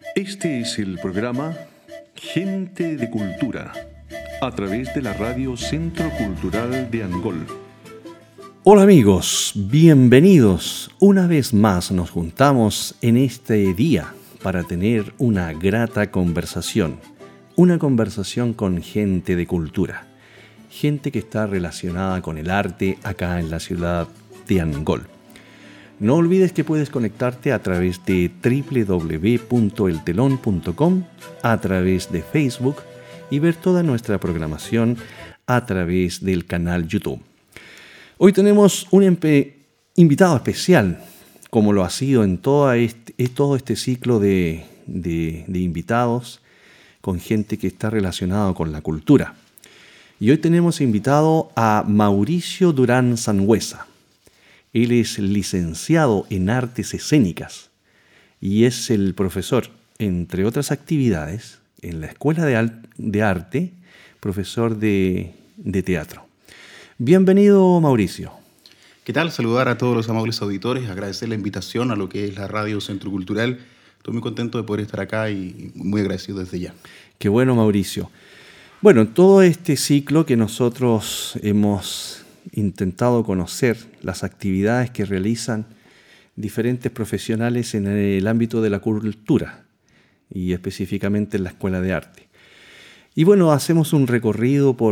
Este es el programa Gente de Cultura, a través de la radio Centro Cultural de Angol. Hola amigos, bienvenidos. Una vez más nos juntamos en este día para tener una grata conversación. Una conversación con gente de cultura. Gente que está relacionada con el arte acá en la ciudad de Angol. No olvides que puedes conectarte a través de www.eltelon.com, a través de Facebook y ver toda nuestra programación a través del canal YouTube. Hoy tenemos un invitado especial, como lo ha sido en todo este ciclo de invitados con gente que está relacionada con la cultura. Y hoy tenemos invitado a Mauricio Durán Sangüesa. Él es licenciado en Artes Escénicas y es el profesor, entre otras actividades, en la Escuela de Arte, profesor de teatro. Bienvenido, Mauricio. ¿Qué tal? Saludar a todos los amables auditores, agradecer la invitación a lo que es la Radio Centro Cultural. Estoy muy contento de poder estar acá y muy agradecido desde ya. Qué bueno, Mauricio. Bueno, todo este ciclo que nosotros hemos intentado conocer, las actividades que realizan diferentes profesionales en el ámbito de la cultura y específicamente en la Escuela de Arte. Y bueno, hacemos un recorrido por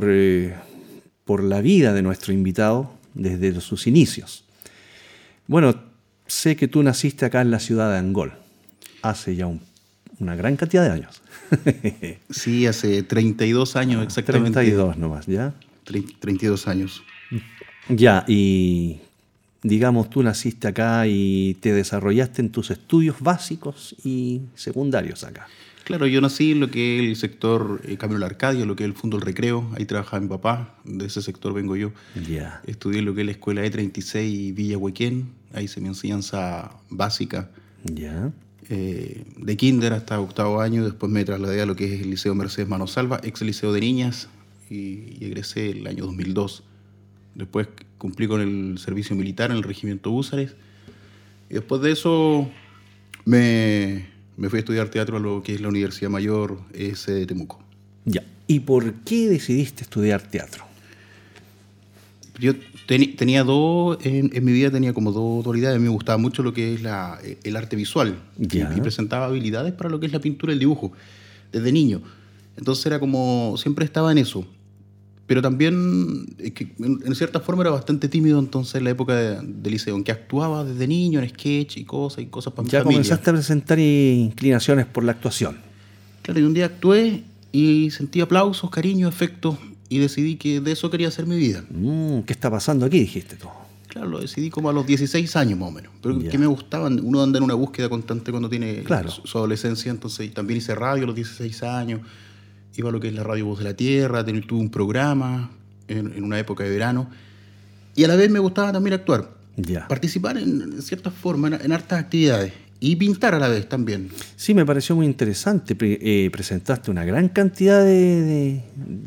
la vida de nuestro invitado desde sus inicios. Bueno, sé que tú naciste acá en la ciudad de Angol, hace ya una gran cantidad de años. Sí, hace 32 años exactamente. 32 nomás, ¿ya? 32 años. Ya, y digamos, tú naciste acá y te desarrollaste en tus estudios básicos y secundarios acá. Claro, yo nací en lo que es el sector Camino a la Arcadia, lo que es el Fondo del Recreo. Ahí trabajaba mi papá, de ese sector vengo yo. Ya. Estudié en lo que es la Escuela E36 Villa Huequén. Ahí hice mi enseñanza básica. Ya. De kinder hasta octavo año. Después me trasladé a lo que es el Liceo Mercedes Manosalva, ex liceo de niñas, y egresé el año 2002. Después cumplí con el servicio militar en el regimiento Húsares. Y después de eso me fui a estudiar teatro a lo que es la Universidad Mayor de Temuco. Ya. ¿Y por qué decidiste estudiar teatro? Yo tenía en mi vida tenía como dos dualidades. A mí me gustaba mucho lo que es el arte visual. Ya. Y presentaba habilidades para lo que es la pintura y el dibujo, desde niño. Entonces era como, siempre estaba en eso. Pero también, en cierta forma, era bastante tímido entonces en la época del liceo, en que actuaba desde niño en sketch y cosas para mi familia. Ya comenzaste a presentar inclinaciones por la actuación. Claro, y un día actué y sentí aplausos, cariño, afecto, y decidí que de eso quería hacer mi vida. ¿Qué está pasando aquí? Dijiste tú. Claro, lo decidí como a los 16 años más o menos. Pero Ya. que me gustaban. Uno anda en una búsqueda constante cuando tiene Claro. su adolescencia. Entonces también hice radio a los 16 años. Iba a lo que es la Radio Voz de la Tierra. Tuve un programa en una época de verano. Y a la vez me gustaba también actuar. Ya. Participar en cierta forma en hartas actividades. Y pintar a la vez también. Sí, me pareció muy interesante. Presentaste una gran cantidad de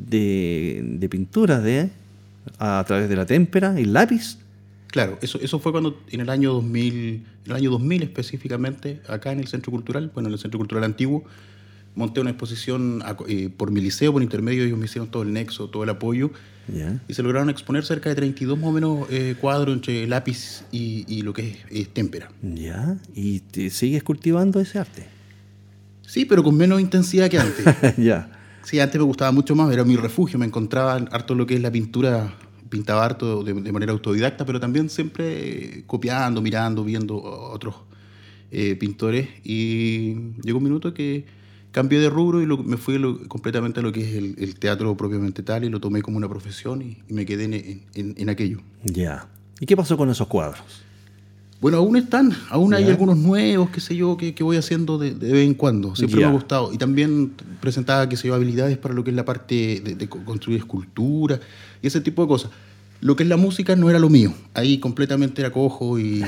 pinturas a través de la témpera y lápiz. Claro, eso fue cuando en el año 2000 específicamente, acá en el Centro Cultural, en el Centro Cultural Antiguo, monté una exposición por mi liceo, por intermedio, ellos me hicieron todo el nexo, todo el apoyo, Ya. y se lograron exponer cerca de 32 más o menos cuadros entre lápiz y lo que es témpera. Ya. ¿Y te sigues cultivando ese arte? Sí, pero con menos intensidad que antes. Ya. Sí, antes me gustaba mucho más, era mi refugio, me encontraba harto lo que es la pintura, pintaba harto de manera autodidacta, pero también siempre copiando, mirando, viendo a otros pintores, y llegó un minuto que cambié de rubro y me fui completamente a lo que es el teatro propiamente tal, y lo tomé como una profesión y me quedé en aquello. Ya. ¿Y qué pasó con esos cuadros? Bueno, aún hay algunos nuevos, qué sé yo, que voy haciendo de vez en cuando. Siempre me ha gustado. Y también presentaba, qué sé yo, habilidades para lo que es la parte de construir escultura y ese tipo de cosas. Lo que es la música no era lo mío. Ahí completamente era cojo y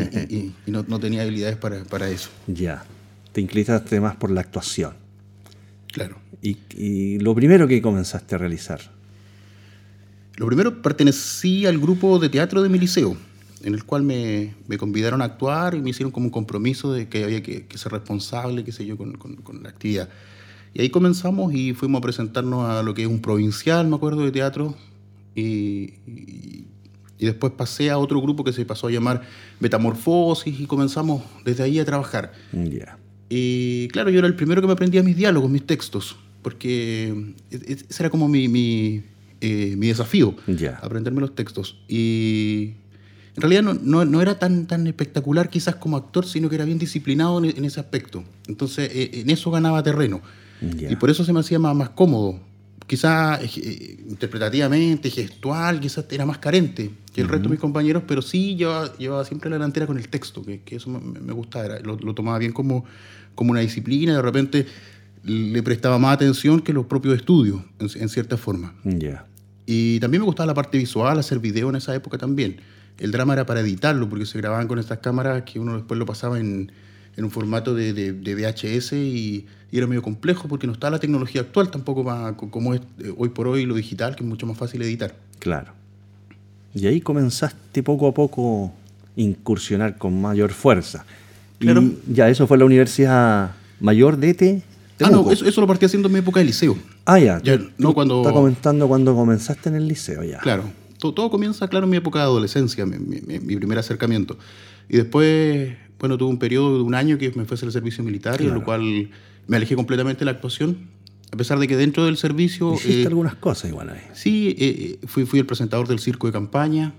no tenía habilidades para eso. Ya. Te inclinaste más por la actuación. Claro. ¿Y lo primero que comenzaste a realizar? Lo primero, pertenecí al grupo de teatro de mi liceo. en el cual me convidaron a actuar y me hicieron como un compromiso de que había que ser responsable, qué sé yo, con la actividad. Y ahí comenzamos y fuimos a presentarnos a lo que es un provincial, me acuerdo, de teatro, y después pasé a otro grupo que se pasó a llamar Metamorfosis y comenzamos desde ahí a trabajar. Ya. Y claro, yo era el primero que me aprendía mis diálogos, mis textos, porque ese era como mi desafío, aprenderme los textos. Y en realidad no era tan espectacular quizás como actor, sino que era bien disciplinado en ese aspecto. Entonces, en eso ganaba terreno. Y por eso se me hacía más cómodo. Quizás interpretativamente, gestual, quizás era más carente que el resto de mis compañeros, pero sí llevaba siempre la delantera con el texto, que eso me gustaba. Lo tomaba bien como una disciplina, de repente le prestaba más atención que los propios estudios, en cierta forma. Y también me gustaba la parte visual, hacer video en esa época también. El drama era para editarlo, porque se grababan con estas cámaras que uno después lo pasaba en un formato de VHS y era medio complejo porque no está la tecnología actual tampoco como es hoy por hoy lo digital, que es mucho más fácil editar. Claro. Y ahí comenzaste poco a poco a incursionar con mayor fuerza. Claro. Y ya eso fue la Universidad Mayor de Temuco. No, eso lo partí haciendo en mi época de liceo. Ya. Cuando... Está comentando cuando comenzaste en el liceo, ya. Claro. Todo comienza, claro, en mi época de adolescencia, mi primer acercamiento. Y después, bueno, tuve un periodo de 1 año que me fue a hacer el servicio militar, en lo cual me alejé completamente de la actuación, a pesar de que dentro del servicio... Hiciste algunas cosas igual ahí. Sí, fui el presentador del circo de campaña,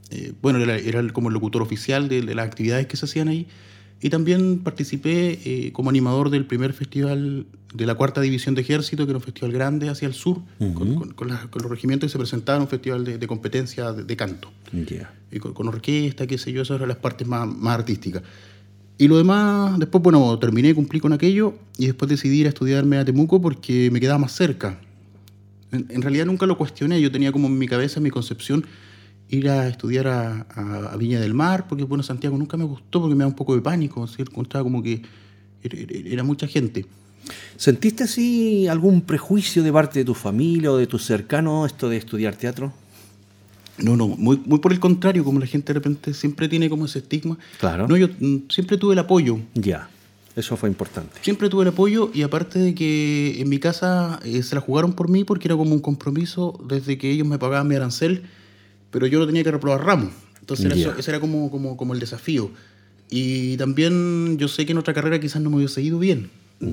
era como el locutor oficial de las actividades que se hacían ahí, y también participé como animador del primer festival de la 4ª División de Ejército, que era un festival grande hacia el sur, con los regimientos que se presentaban, un festival de competencia de canto. Y con orquesta, qué sé yo, esas eran las partes más artísticas. Y lo demás, después, bueno, terminé, cumplí con aquello y después decidí ir a estudiarme a Temuco porque me quedaba más cerca. En realidad nunca lo cuestioné, yo tenía como en mi cabeza, en mi concepción, ir a estudiar a Viña del Mar, porque bueno, Santiago nunca me gustó porque me da un poco de pánico, ¿sí? Estaba como que era mucha gente. ¿Sentiste así algún prejuicio de parte de tu familia o de tus cercanos esto de estudiar teatro? No, muy por el contrario, como la gente de repente siempre tiene como ese estigma. Claro. No, yo siempre tuve el apoyo. Ya, eso fue importante. Siempre tuve el apoyo y aparte de que en mi casa se la jugaron por mí porque era como un compromiso desde que ellos me pagaban mi arancel, pero yo lo tenía que reprobar ramos. Entonces ese era como el desafío. Y también yo sé que en otra carrera quizás no me hubiese ido bien.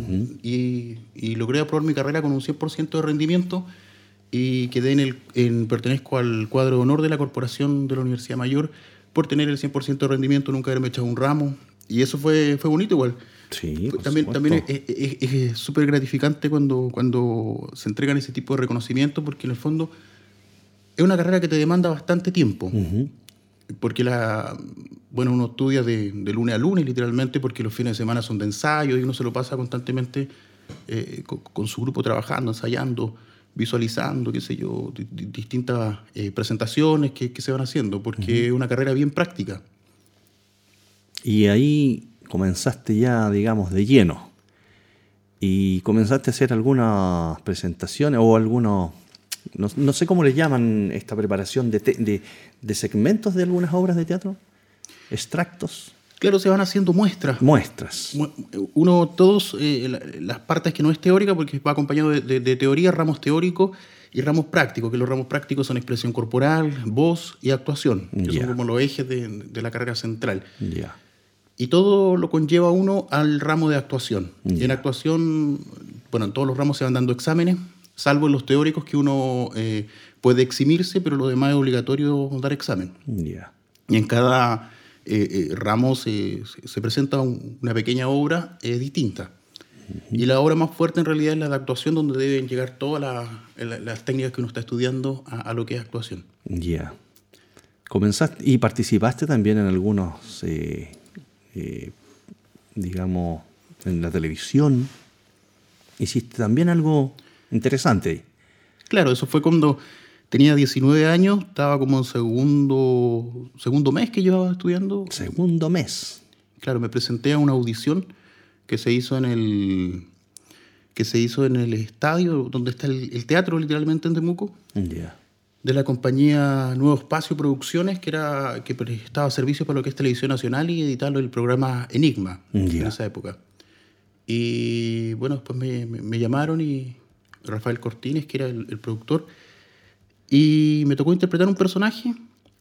Y logré aprobar mi carrera con un 100% de rendimiento y quedé pertenezco al cuadro de honor de la corporación de la Universidad Mayor por tener el 100% de rendimiento, nunca haberme echado un ramo. Y eso fue bonito igual. Sí, también es súper gratificante cuando se entregan ese tipo de reconocimiento, porque en el fondo es una carrera que te demanda bastante tiempo. Porque uno estudia de lunes a lunes, literalmente, porque los fines de semana son de ensayo y uno se lo pasa constantemente con su grupo trabajando, ensayando, visualizando, qué sé yo, distintas presentaciones que se van haciendo, porque es una carrera bien práctica. Y ahí comenzaste ya, digamos, de lleno. Y comenzaste a hacer algunas presentaciones o algunos... No sé cómo le llaman esta preparación de segmentos de algunas obras de teatro. Extractos. Claro, se van haciendo muestras. Las partes que no es teórica, porque va acompañado de teoría, ramos teóricos y ramos prácticos, que los ramos prácticos son expresión corporal, voz y actuación, que son como los ejes de la carrera central. Y todo lo conlleva uno al ramo de actuación. Y en actuación, en todos los ramos se van dando exámenes, salvo en los teóricos que uno puede eximirse, pero lo demás es obligatorio dar examen. Y en cada ramo se presenta una pequeña obra distinta. Y la obra más fuerte en realidad es la de actuación, donde deben llegar todas las técnicas que uno está estudiando a lo que es actuación. Comenzaste y participaste también en algunos, digamos, en la televisión. Hiciste también algo interesante. Claro, eso fue cuando tenía 19 años, estaba como en segundo mes que llevaba estudiando. Segundo mes. Claro, me presenté a una audición que se hizo en el estadio donde está el teatro, literalmente, en Temuco. de la compañía Nuevo Espacio Producciones, que prestaba servicios para lo que es Televisión Nacional y editarlo el programa Enigma en esa época. Y bueno, después me llamaron y Rafael Cortines, que era el productor, y me tocó interpretar un personaje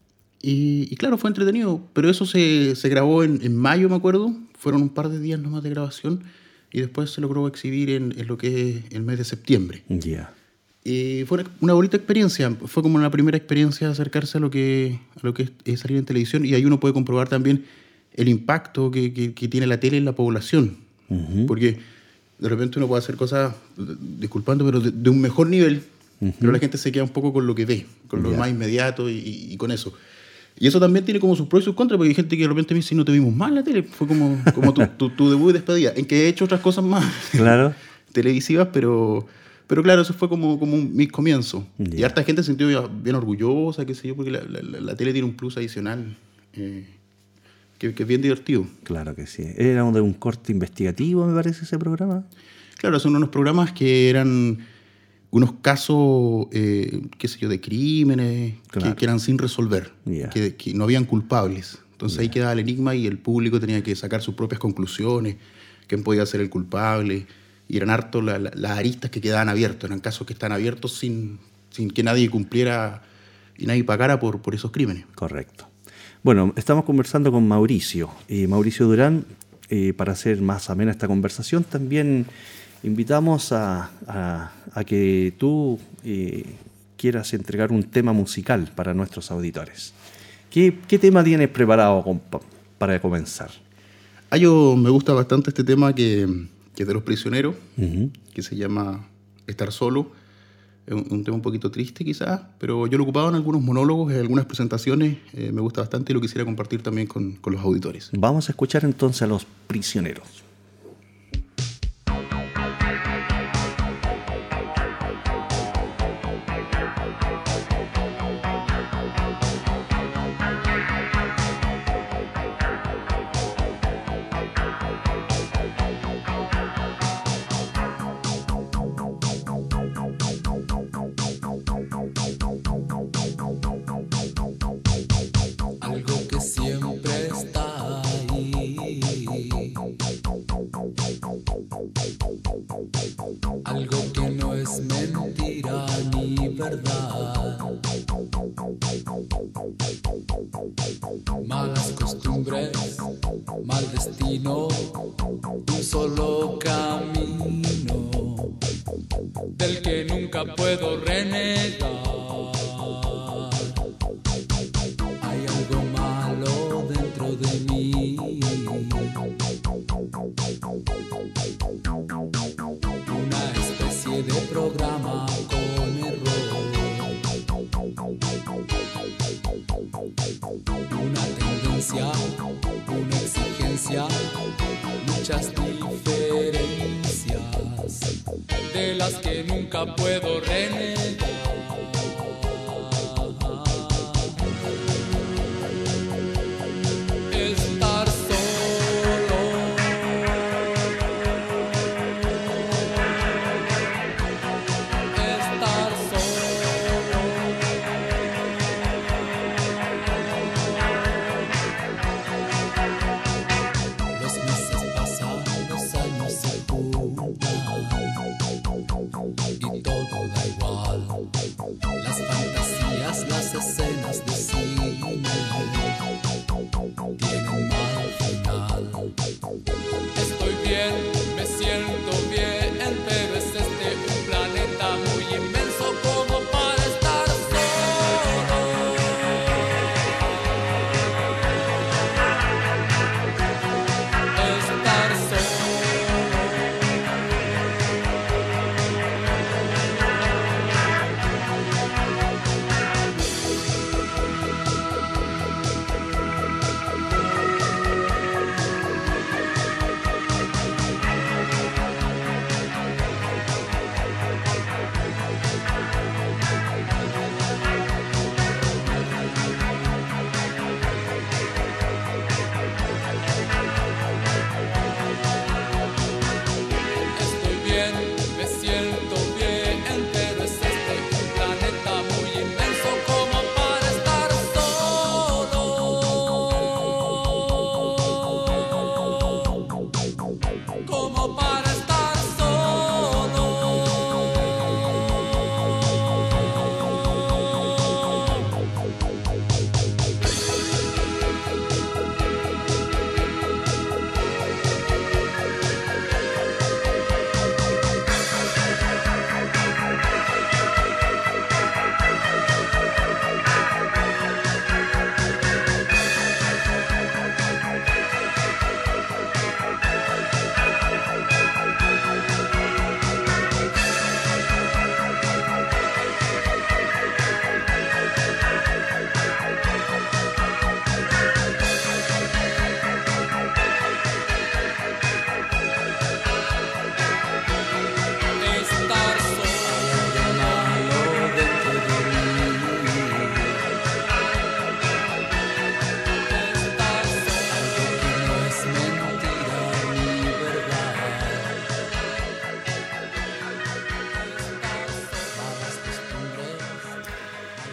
y claro, fue entretenido, pero eso se grabó en mayo, me acuerdo, fueron un par de días nomás de grabación y después se logró exhibir en lo que es el mes de septiembre. Y fue una bonita experiencia, fue como la primera experiencia de acercarse a lo que es salir en televisión, y ahí uno puede comprobar también el impacto que tiene la tele en la población, porque de repente uno puede hacer cosas, disculpando, pero de un mejor nivel, pero la gente se queda un poco con lo que ve, con lo más inmediato y con eso. Y eso también tiene como sus pros y sus contras, porque hay gente que de repente me dice, no te vimos mal en la tele, fue como tu debut y despedida, en que he hecho otras cosas más televisivas, pero claro, eso fue como mis comienzos. Y harta gente se sintió bien orgullosa, qué sé yo, porque la tele tiene un plus adicional que es bien divertido. Claro que sí. Era de un corte investigativo, me parece, ese programa. Claro, son unos programas que eran unos casos, qué sé yo, de crímenes que eran sin resolver, que no habían culpables. Entonces ahí quedaba el enigma y el público tenía que sacar sus propias conclusiones, quién podía ser el culpable. Y eran harto las aristas que quedaban abiertas. Eran casos que están abiertos sin que nadie cumpliera y nadie pagara por esos crímenes. Correcto. Bueno, estamos conversando con Mauricio. Mauricio Durán, para hacer más amena esta conversación, también invitamos a que tú quieras entregar un tema musical para nuestros auditores. ¿Qué tema tienes preparado para comenzar? Yo me gusta bastante este tema que es de Los Prisioneros, que se llama Estar Solo. Es un tema un poquito triste quizás, pero yo lo he ocupado en algunos monólogos, en algunas presentaciones, me gusta bastante y lo quisiera compartir también con los auditores. Vamos a escuchar entonces a Los Prisioneros. Algo que no es mentira ni verdad. Malas costumbres, mal destino, un solo camino del que nunca puedo renegar. Hay algo malo dentro de mí, una especie de programa con error, una tendencia, una exigencia, muchas diferencias de las que nunca puedo renegar. Estar solo, estar solo, los meses pasan, los años se juntan y todo da igual. Las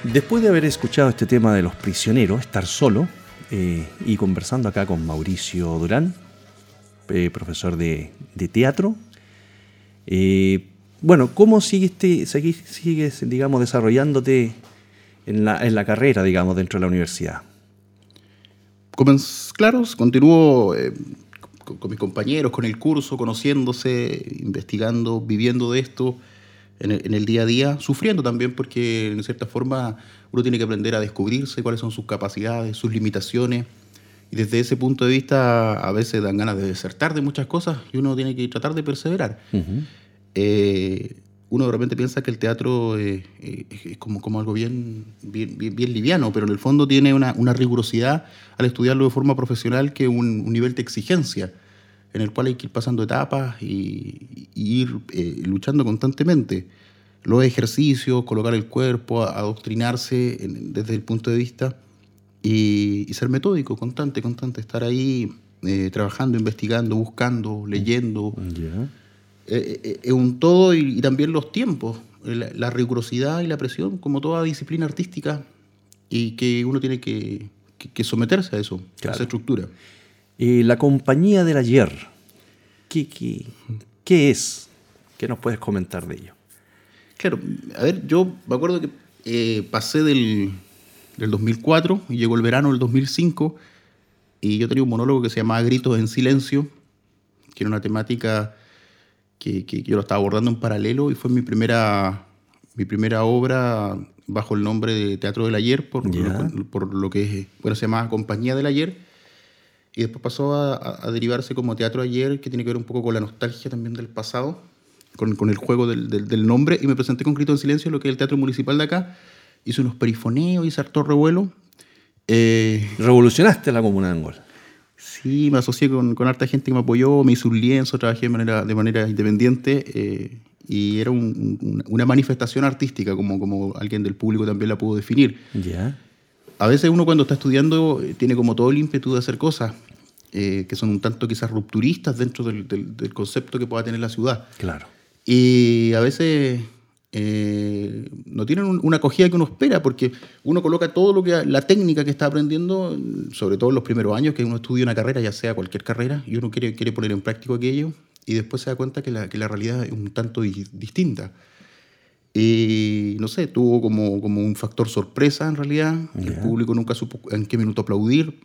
Después de haber escuchado este tema de Los Prisioneros, estar solo, y conversando acá con Mauricio Durán, profesor de teatro, bueno, ¿cómo sigues, digamos, desarrollándote en la carrera, digamos, dentro de la universidad? Claro, continúo con mis compañeros, con el curso, conociéndose, investigando, viviendo de esto en el día a día, sufriendo también porque, en cierta forma, uno tiene que aprender a descubrirse cuáles son sus capacidades, sus limitaciones. Y desde ese punto de vista, a veces dan ganas de desertar de muchas cosas y uno tiene que tratar de perseverar. Uh-huh. Uno de repente piensa que el teatro es como algo bien liviano, pero en el fondo tiene una rigurosidad al estudiarlo de forma profesional, que un nivel de exigencia en el cual hay que ir pasando etapas y ir luchando constantemente. Los ejercicios, colocar el cuerpo, adoctrinarse desde el punto de vista y ser metódico, constante, estar ahí trabajando, investigando, buscando, leyendo. Yeah. Es un todo, y también los tiempos, la rigurosidad y la presión, como toda disciplina artística, y que uno tiene que someterse a eso, claro, a esa estructura. La Compañía del Ayer, ¿qué es? ¿Qué nos puedes comentar de ello? Claro, a ver, yo me acuerdo que pasé del 2004 y llegó el verano del 2005, y yo tenía un monólogo que se llamaba Gritos en Silencio, que era una temática que yo lo estaba abordando en paralelo, y fue mi primera obra bajo el nombre de Teatro del Ayer, por lo que se llamaba Compañía del Ayer, y después pasó a derivarse como Teatro Ayer, que tiene que ver un poco con la nostalgia también del pasado, con el juego del nombre, y me presenté con Grito en Silencio, lo que es el Teatro Municipal de acá. Hice unos perifoneos, hice harto revuelo. Revolucionaste la comuna de Angol. Sí, me asocié con harta gente que me apoyó, me hice un lienzo, trabajé de manera independiente, y era una manifestación artística, como alguien del público también la pudo definir. Yeah. A veces uno, cuando está estudiando, tiene como todo el ímpetu de hacer cosas que son un tanto quizás rupturistas dentro del concepto que pueda tener la ciudad. Claro. Y a veces no tienen una acogida que uno espera, porque uno coloca todo la técnica que está aprendiendo, sobre todo en los primeros años, que uno estudia una carrera, ya sea cualquier carrera, y uno quiere poner en práctica aquello, y después se da cuenta que la realidad es un tanto distinta. Y no sé, tuvo como un factor sorpresa en realidad. Yeah. El público nunca supo en qué minuto aplaudir.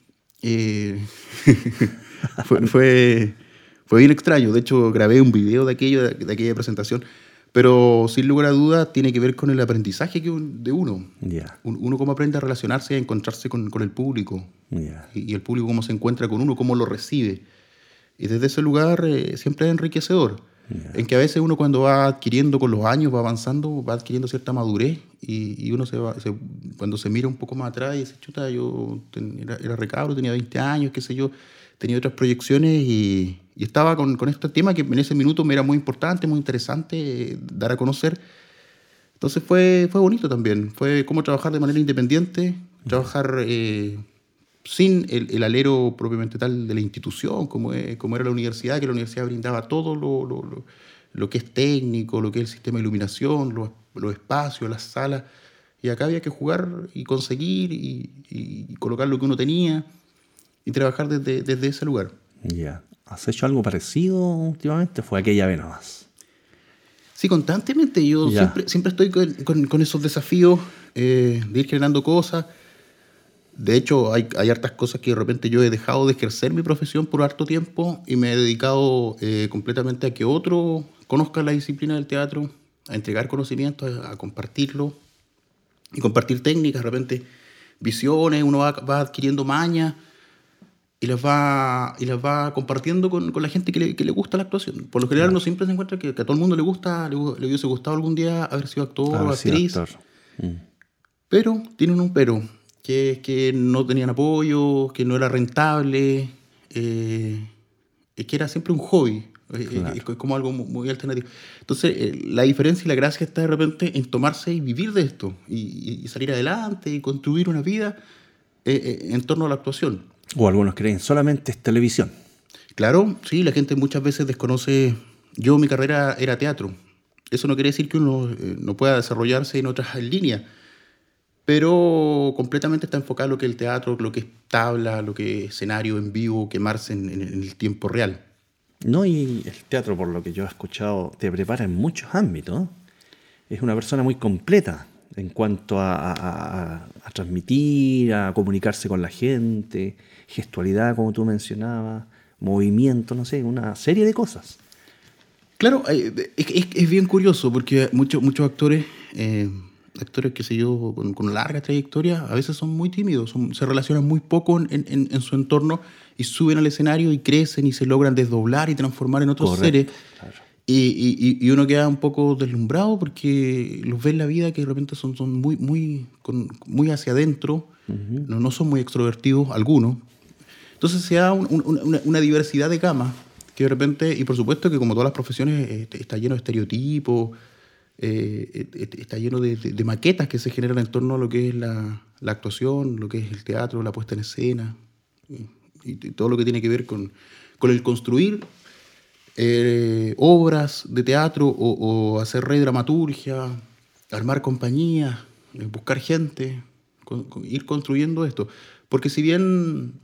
Fue bien extraño. De hecho, grabé un video de aquella presentación. Pero sin lugar a dudas tiene que ver con el aprendizaje de uno. Yeah. Uno cómo aprende a relacionarse, a encontrarse con el público. Yeah. Y el público cómo se encuentra con uno, cómo lo recibe. Y desde ese lugar siempre es enriquecedor. Yeah. En que a veces uno, cuando va adquiriendo con los años, va avanzando, va adquiriendo cierta madurez, y uno cuando se mira un poco más atrás y dice, chuta, yo era recabro, tenía 20 años, qué sé yo, tenía otras proyecciones, y estaba con este tema que en ese minuto me era muy importante, muy interesante dar a conocer. Entonces fue bonito también. Fue como trabajar de manera independiente, trabajar sin el alero propiamente tal de la institución, como era la universidad, que la universidad brindaba todo lo que es técnico, lo que es el sistema de iluminación, los espacios, las salas. Y acá había que jugar y conseguir y colocar lo que uno tenía y trabajar desde ese lugar. Ya. Yeah. ¿Has hecho algo parecido últimamente? ¿Fue aquella vez nomás? Sí, constantemente. Yo siempre estoy con esos desafíos de ir generando cosas. De hecho, hay hartas cosas que de repente yo he dejado de ejercer mi profesión por harto tiempo, y me he dedicado completamente a que otro conozca la disciplina del teatro, a entregar conocimientos, a compartirlo y compartir técnicas, de repente visiones. Uno va adquiriendo mañas y las va compartiendo con la gente que le gusta la actuación. Por lo general, uno siempre se encuentra que a todo el mundo le hubiese gustado algún día haber sido actor o actriz. Pero tienen un pero, que es que no tenían apoyo, que no era rentable, es que era siempre un hobby. Claro. Es como algo muy alternativo. Entonces, la diferencia y la gracia está de repente en tomarse y vivir de esto, y salir adelante y construir una vida en torno a la actuación. O algunos creen solamente es televisión. Claro, sí, la gente muchas veces desconoce. Mi carrera era teatro. Eso no quiere decir que uno no pueda desarrollarse en otras líneas. pero completamente está enfocado en lo que es el teatro, lo que es tabla, lo que es escenario en vivo, quemarse en el tiempo real. No, y el teatro, por lo que yo he escuchado, te prepara en muchos ámbitos. Es una persona muy completa en cuanto a transmitir, a comunicarse con la gente, gestualidad, como tú mencionabas, movimiento, no sé, una serie de cosas. Claro, es bien curioso porque muchos actores, qué sé yo, con larga trayectoria, a veces son muy tímidos, se relacionan muy poco en su entorno y suben al escenario y crecen y se logran desdoblar y transformar en otros seres. Claro. Y uno queda un poco deslumbrado porque los ve en la vida que de repente son muy hacia adentro, no son muy extrovertidos algunos. Entonces se da una diversidad de gamas que de repente, y por supuesto que como todas las profesiones, está lleno de estereotipos, está lleno de maquetas que se generan en torno a lo que es la actuación, lo que es el teatro, la puesta en escena, y todo lo que tiene que ver con el construir obras de teatro o hacer redramaturgia, armar compañías, buscar gente, ir construyendo esto. Porque si bien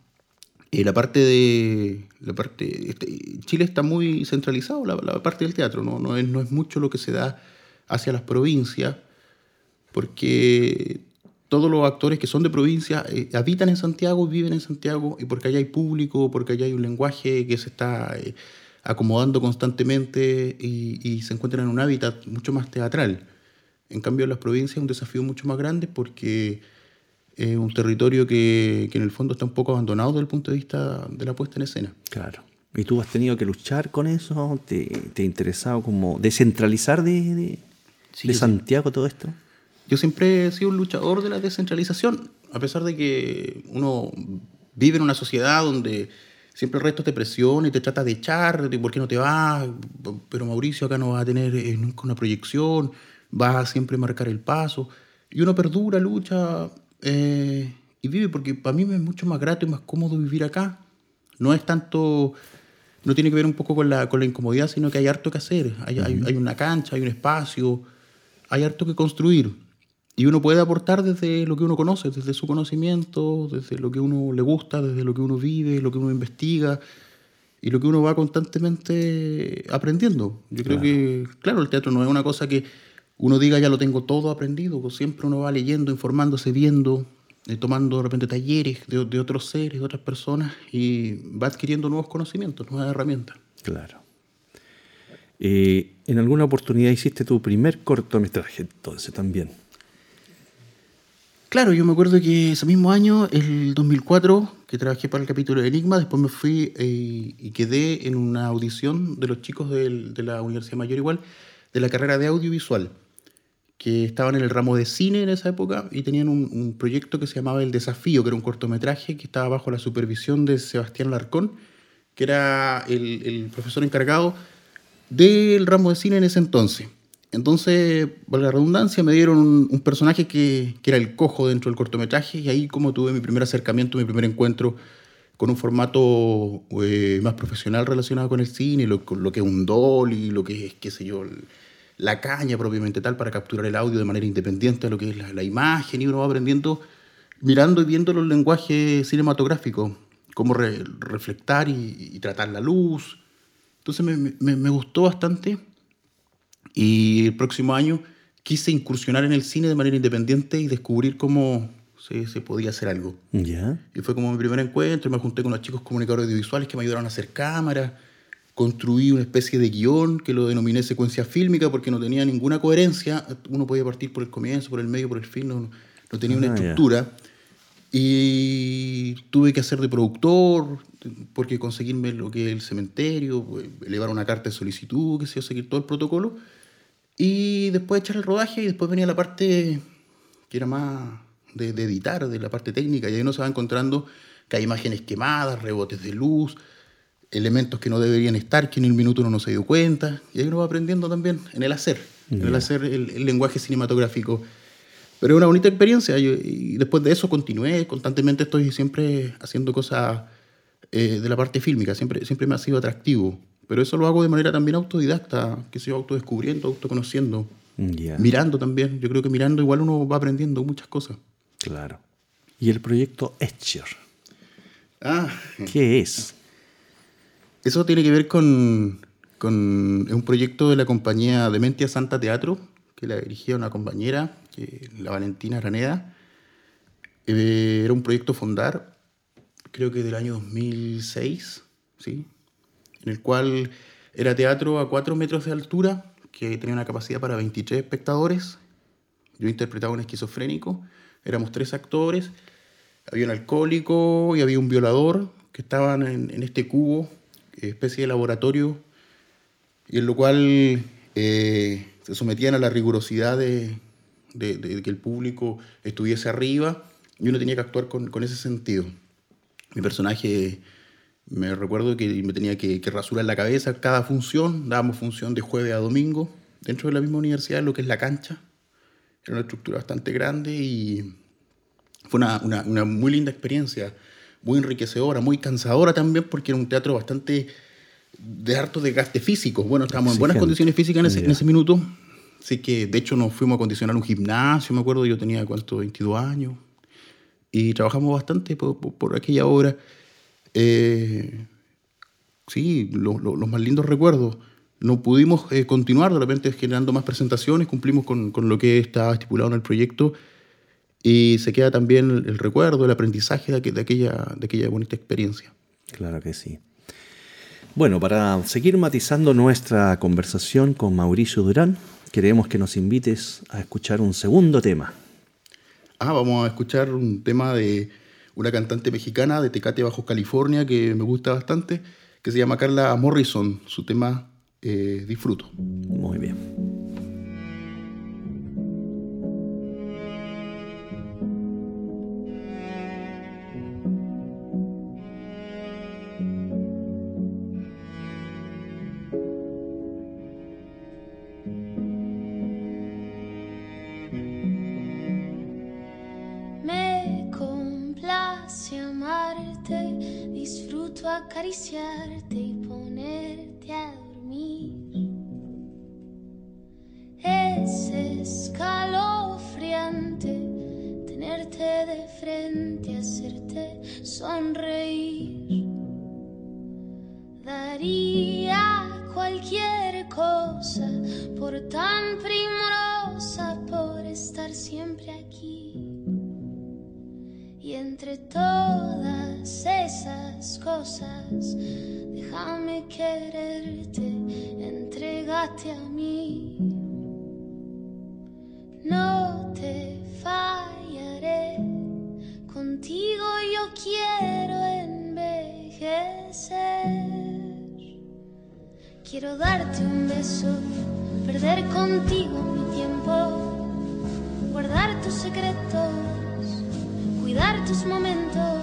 Chile está muy centralizado, la parte del teatro, no es mucho lo que se da hacia las provincias, porque todos los actores que son de provincia habitan en Santiago, viven en Santiago, y porque allá hay público, porque allá hay un lenguaje que se está acomodando constantemente y se encuentran en un hábitat mucho más teatral. En cambio, en las provincias es un desafío mucho más grande porque es un territorio que en el fondo está un poco abandonado desde el punto de vista de la puesta en escena. Claro. ¿Y tú has tenido que luchar con eso? ¿Te ha interesado como descentralizar de Santiago todo esto? Yo siempre he sido un luchador de la descentralización, a pesar de que uno vive en una sociedad donde siempre el resto te presiona y te trata de echar, de por qué no te vas, pero Mauricio acá no va a tener nunca una proyección, va a siempre marcar el paso. Y uno perdura, lucha y vive, porque para mí me es mucho más grato y más cómodo vivir acá. No es tanto, no tiene que ver un poco con la incomodidad, sino que hay harto que hacer. Hay una cancha, hay un espacio, hay harto que construir. Y uno puede aportar desde lo que uno conoce, desde su conocimiento, desde lo que uno le gusta, desde lo que uno vive, lo que uno investiga y lo que uno va constantemente aprendiendo. Yo creo que, claro, el teatro no es una cosa que uno diga ya lo tengo todo aprendido, pues siempre uno va leyendo, informándose, viendo, tomando de repente talleres de otros seres, de otras personas y va adquiriendo nuevos conocimientos, nuevas herramientas. Claro. ¿En alguna oportunidad hiciste tu primer cortometraje entonces también? Claro, yo me acuerdo que ese mismo año, el 2004, que trabajé para el capítulo de Enigma, después me fui y quedé en una audición de los chicos de la Universidad Mayor igual, de la carrera de audiovisual, que estaban en el ramo de cine en esa época y tenían un proyecto que se llamaba El Desafío, que era un cortometraje que estaba bajo la supervisión de Sebastián Larcón, que era el profesor encargado del ramo de cine en ese entonces. Entonces, por la redundancia, me dieron un personaje que era el cojo dentro del cortometraje y ahí como tuve mi primer acercamiento, mi primer encuentro con un formato más profesional relacionado con el cine, lo que es un dolly, lo que es, qué sé yo, la caña propiamente tal para capturar el audio de manera independiente de lo que es la imagen, y uno va aprendiendo, mirando y viendo los lenguajes cinematográficos, cómo reflectar y tratar la luz. Entonces me gustó bastante. Y el próximo año quise incursionar en el cine de manera independiente y descubrir cómo se podía hacer algo. ¿Ya? Y fue como mi primer encuentro. Me junté con unos chicos comunicadores audiovisuales que me ayudaron a hacer cámaras. Construí una especie de guión que lo denominé secuencia fílmica porque no tenía ninguna coherencia. Uno podía partir por el comienzo, por el medio, por el fin. No tenía una estructura. Y tuve que hacer de productor porque conseguirme lo que es el cementerio, elevar una carta de solicitud, que sé yo, seguir todo el protocolo. Y después echar el rodaje y después venía la parte que era más de editar, de la parte técnica. Y ahí uno se va encontrando que hay imágenes quemadas, rebotes de luz, elementos que no deberían estar, que en el minuto uno no se dio cuenta. Y ahí uno va aprendiendo también en el hacer, en el hacer el lenguaje cinematográfico. Pero es una bonita experiencia. Y después de eso continué, constantemente estoy siempre haciendo cosas de la parte fílmica. Siempre me ha sido atractivo. Pero eso lo hago de manera también autodidacta, que se va autodescubriendo, autoconociendo, mirando también. Yo creo que mirando igual uno va aprendiendo muchas cosas. Claro. ¿Y el proyecto Escher? ¿Qué es? Eso tiene que ver con un proyecto de la compañía Dementia Santa Teatro, que la dirigía una compañera, la Valentina Araneda. Era un proyecto Fondar, creo que del año 2006, ¿sí? En el cual era teatro a 4 metros de altura, que tenía una capacidad para 23 espectadores. Yo interpretaba un esquizofrénico, éramos 3 actores, había un alcohólico y había un violador que estaban en este cubo, especie de laboratorio, y en lo cual se sometían a la rigurosidad de que el público estuviese arriba, y uno tenía que actuar con ese sentido. Mi personaje, me recuerdo que me tenía que rasurar la cabeza cada función. Dábamos función de jueves a domingo dentro de la misma universidad, lo que es la cancha. Era una estructura bastante grande y fue una muy linda experiencia, muy enriquecedora, muy cansadora también, porque era un teatro bastante de harto desgaste físico. Bueno, estábamos en buenas condiciones físicas en ese minuto, así que de hecho nos fuimos a acondicionar un gimnasio, me acuerdo, yo tenía 22 años, y trabajamos bastante por aquella obra. Sí, los más lindos recuerdos. No pudimos continuar, de repente generando más presentaciones, cumplimos con lo que estaba estipulado en el proyecto, y se queda también el recuerdo, el aprendizaje de aquella bonita experiencia. Claro que sí. Bueno, para seguir matizando nuestra conversación con Mauricio Durán, queremos que nos invites a escuchar un segundo tema. Vamos a escuchar un tema de una cantante mexicana de Tecate, Bajo California, que me gusta bastante, que se llama Carla Morrison. Su tema Disfruto. Muy bien. Acariciarte y ponerte a dormir. Es escalofriante tenerte de frente, hacerte sonreír. Daría cualquier cosa por tan primorosa, por estar siempre aquí. Y entre todas esas cosas, déjame quererte, entrégate a mí. No te fallaré, contigo yo quiero envejecer. Quiero darte un beso, perder contigo mi tiempo, guardar tus secretos, cuidar tus momentos,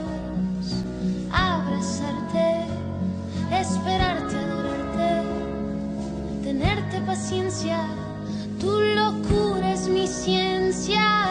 abrazarte, esperarte, adorarte, tenerte paciencia, tu locura es mi ciencia.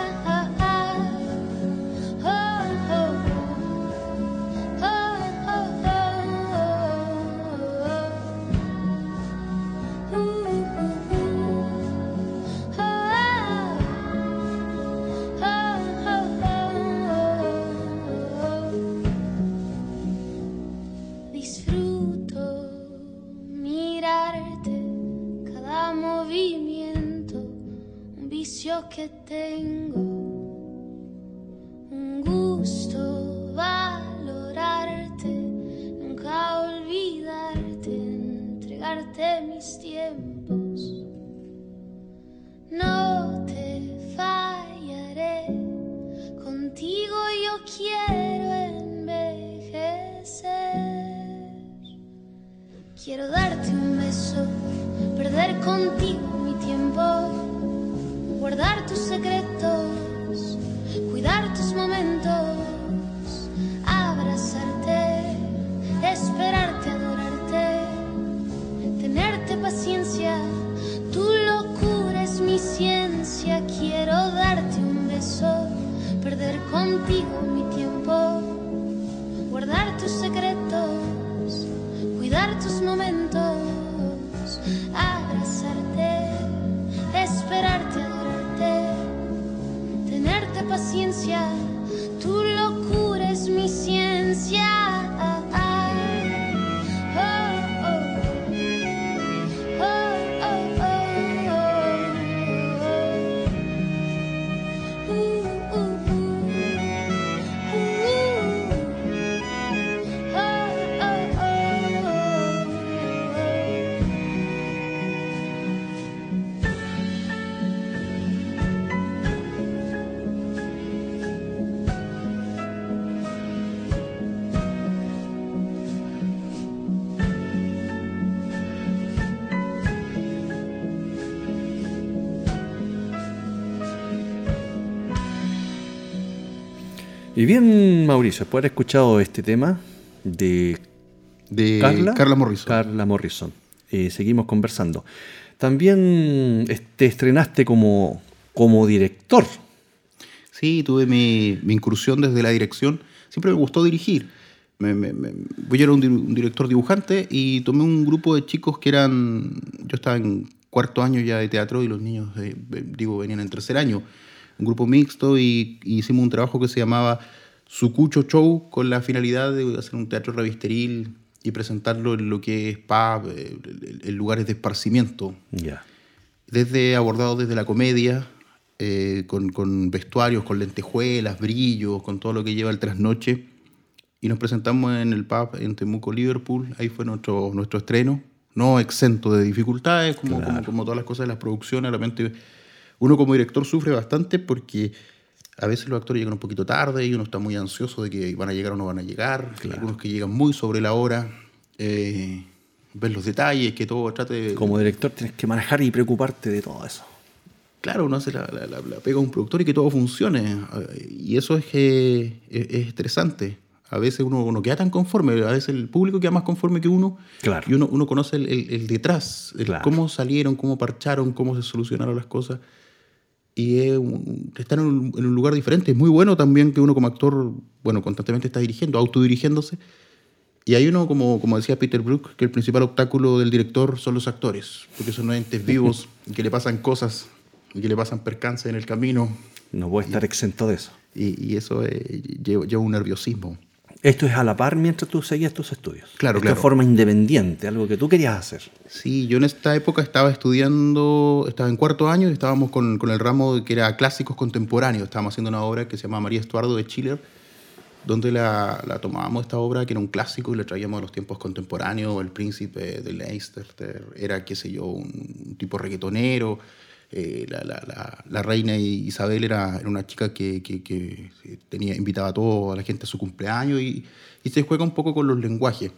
Que tengo un gusto valorarte, nunca olvidarte, entregarte mis tiempos. No te fallaré, contigo yo quiero envejecer. Quiero darte un beso, perder contigo mi tiempo, guardar tus secretos, cuidar tus momentos, abrazarte, esperarte, adorarte, tenerte paciencia, tu locura es mi ciencia. Quiero darte un beso, perder contigo mi tiempo, guardar tus secretos, cuidar tus momentos, abrazarte, esperarte, adorarte, tenerte paciencia. Y bien, Mauricio, después de haber escuchado este tema de Carla Morrison. Carla Morrison. Seguimos conversando. También te estrenaste como director. Sí, tuve mi incursión desde la dirección. Siempre me gustó dirigir. Yo era un director dibujante y tomé un grupo de chicos que eran... Yo estaba en cuarto año ya de teatro y los niños, venían en tercer año. Un grupo mixto y hicimos un trabajo que se llamaba Sucucho Show con la finalidad de hacer un teatro revisteril y presentarlo en lo que es pub, en lugares de esparcimiento. Ya. Abordado desde la comedia, con vestuarios, con lentejuelas, brillos, con todo lo que lleva el trasnoche. Y nos presentamos en el pub en Temuco, Liverpool. Ahí fue nuestro estreno. No exento de dificultades, como todas las cosas de las producciones. Realmente uno como director sufre bastante porque a veces los actores llegan un poquito tarde y uno está muy ansioso de que van a llegar o no van a llegar. Claro. Algunos que llegan muy sobre la hora. Ver los detalles, que todo trate de... Como director tienes que manejar y preocuparte de todo eso. Claro, uno hace la pega a un productor y que todo funcione. Y eso es estresante. A veces uno queda tan conforme, a veces el público queda más conforme que uno. Claro. Y uno conoce el detrás, claro. Cómo salieron, cómo parcharon, cómo se solucionaron las cosas. Y estar en un lugar diferente. Es muy bueno también que uno como actor, constantemente está dirigiendo, autodirigiéndose. Y hay uno, como decía Peter Brook, que el principal obstáculo del director son los actores, porque son entes vivos y que le pasan cosas y que le pasan percances en el camino. No puede estar exento de eso. Y eso lleva un nerviosismo. Esto es a la par mientras tú seguías tus estudios. Claro, de forma independiente, algo que tú querías hacer. Sí, yo en esta época estaba en cuarto año y estábamos con el ramo que era clásicos contemporáneos. Estábamos haciendo una obra que se llama María Estuardo de Schiller, donde la tomábamos esta obra, que era un clásico, y la traíamos a los tiempos contemporáneos. El príncipe de Leicester era, qué sé yo, un tipo reggaetonero. La reina Isabel era una chica que invitaba a toda la gente a su cumpleaños y se juega un poco con los lenguajes.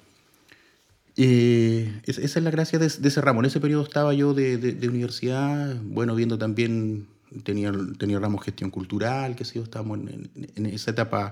Esa es la gracia de ese ramo. En ese periodo estaba yo de universidad, viendo también, tenía ramo gestión cultural, qué sé yo, estábamos en esa etapa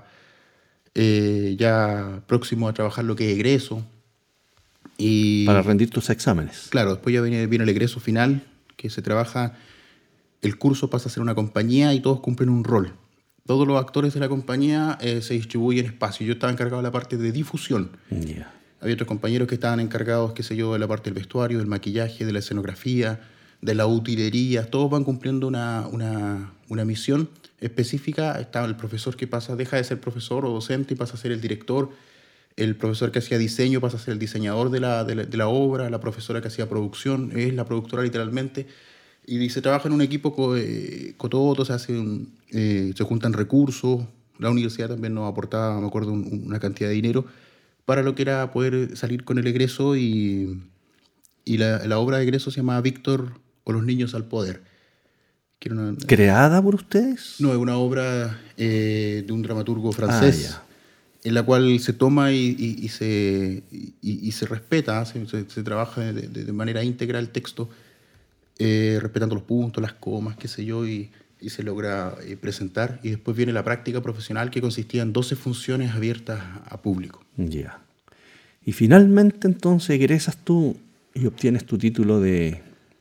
ya próximo a trabajar lo que es egreso. Para rendir tus exámenes. Claro, después ya viene el egreso final, que se trabaja, el curso pasa a ser una compañía y todos cumplen un rol. Todos los actores de la compañía se distribuyen espacio. Yo estaba encargado de la parte de difusión. Yeah. Había otros compañeros que estaban encargados, qué sé yo, de la parte del vestuario, del maquillaje, de la escenografía, de la utilería. Todos van cumpliendo una misión específica. Estaba el profesor que deja de ser profesor o docente y pasa a ser el director. El profesor que hacía diseño pasa a ser el diseñador de la obra. La profesora que hacía producción es la productora literalmente. Y se trabaja en un equipo cototo, se juntan recursos. La universidad también nos aportaba, me acuerdo, una cantidad de dinero para lo que era poder salir con el egreso. Y la obra de egreso se llama Víctor o los niños al poder. Que era ¿Creada por ustedes? No, es una obra de un dramaturgo francés. En la cual se toma y se respeta, se trabaja de manera íntegra el texto, respetando los puntos, las comas, qué sé yo, y se logra presentar. Y después viene la práctica profesional, que consistía en 12 funciones abiertas a público. Ya. Y finalmente entonces egresas tú y obtienes tu título de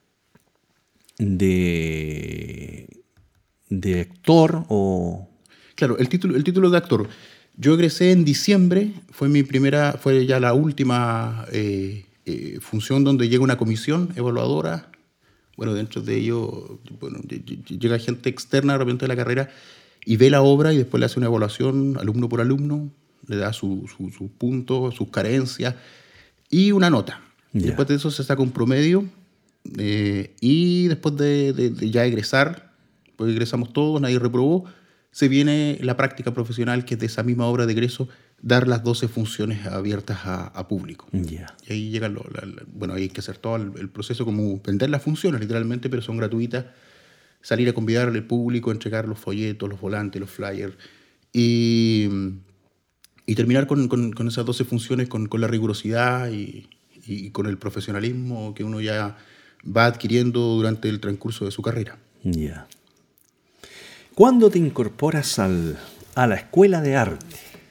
actor o... Claro, el título de actor. Yo egresé en diciembre, fue ya la última función donde llega una comisión evaluadora. Dentro de ello, llega gente externa de repente de la carrera y ve la obra y después le hace una evaluación alumno por alumno, le da sus puntos, sus carencias y una nota. Yeah. Después de eso se saca un promedio y después de ya egresar, pues egresamos todos, nadie reprobó. Se viene la práctica profesional, que es de esa misma obra de egreso, dar las 12 funciones abiertas a público. Yeah. Y ahí llega ahí hay que hacer todo el proceso, como vender las funciones literalmente, pero son gratuitas. Salir a convidar al público, entregar los folletos, los volantes, los flyers. Y terminar con esas 12 funciones con la rigurosidad y con el profesionalismo que uno ya va adquiriendo durante el transcurso de su carrera. Ya. Yeah. ¿Cuándo te incorporas al a la Escuela de Arte.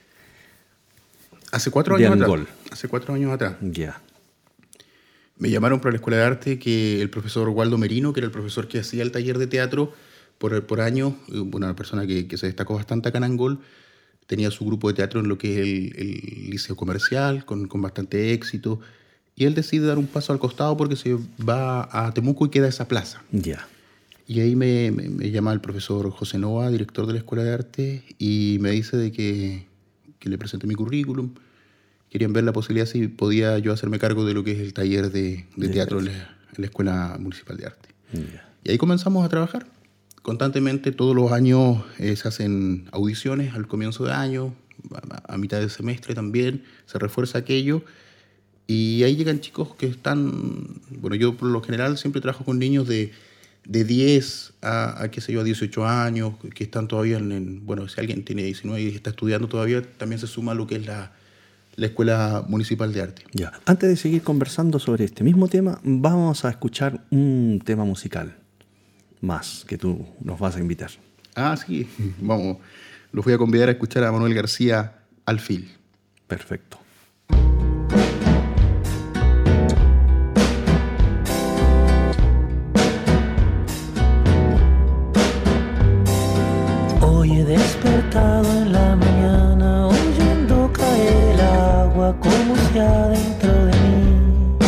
Hace 4 de años Angol. atrás. Hace 4 años atrás. Ya. Me llamaron para la Escuela de Arte que el profesor Waldo Merino, que era el profesor que hacía el taller de teatro por años, una persona que se destacó bastante acá en Angol, tenía su grupo de teatro en lo que es el liceo comercial, con bastante éxito, y él decide dar un paso al costado porque se va a Temuco y queda esa plaza. Ya. Y ahí me llama el profesor José Nova, director de la Escuela de Arte, y me dice de que le presente mi currículum. Querían ver la posibilidad si podía yo hacerme cargo de lo que es el taller de teatro en la Escuela Municipal de Arte. Ya. Y ahí comenzamos a trabajar. Constantemente, todos los años se hacen audiciones al comienzo de año, a mitad de semestre también, se refuerza aquello. Y ahí llegan chicos que están... Bueno, yo por lo general siempre trabajo con niños de 10 a qué sé yo, a 18 años, que están todavía bueno, si alguien tiene 19 y está estudiando todavía, también se suma lo que es la Escuela Municipal de Arte. Ya. Antes de seguir conversando sobre este mismo tema, vamos a escuchar un tema musical más que tú nos vas a invitar. Ah, sí. Vamos. Los voy a convidar a escuchar a Manuel García, Alfil. Perfecto. Hoy he despertado en la mañana oyendo caer el agua como si adentro de mí.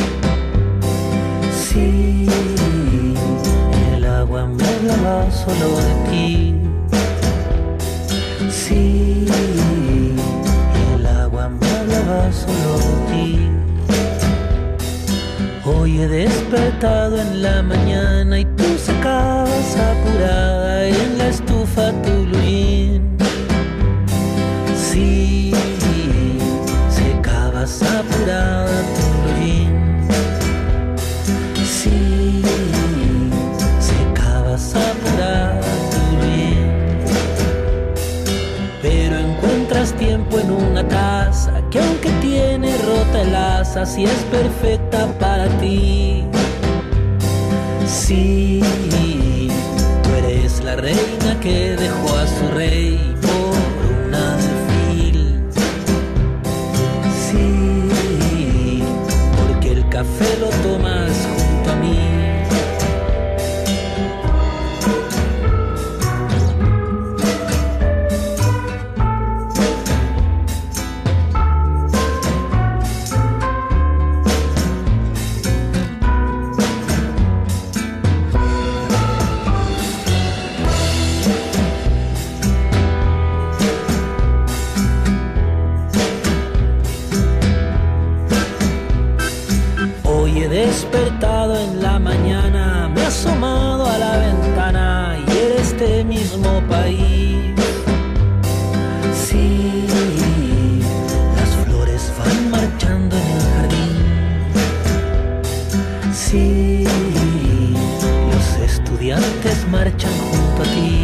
Sí, el agua me hablaba solo de ti. Sí, el agua me hablaba solo de ti. Hoy he despertado en la mañana y tú secabas apurada en la estufa tu lujín. Sí, secabas apurada tu lujín. Sí, secabas apurada tu lujín. Pero encuentras tiempo en una taza que aunque tiene rota el asa, sí es perfecta para ti. Sí, tú eres la reina que dejó a su rey por un alfil. Sí, porque el café lo tomas junto a mí. Despertado en la mañana, me he asomado a la ventana y era este mismo país. Sí, las flores van marchando en el jardín. Sí, los estudiantes marchan junto a ti.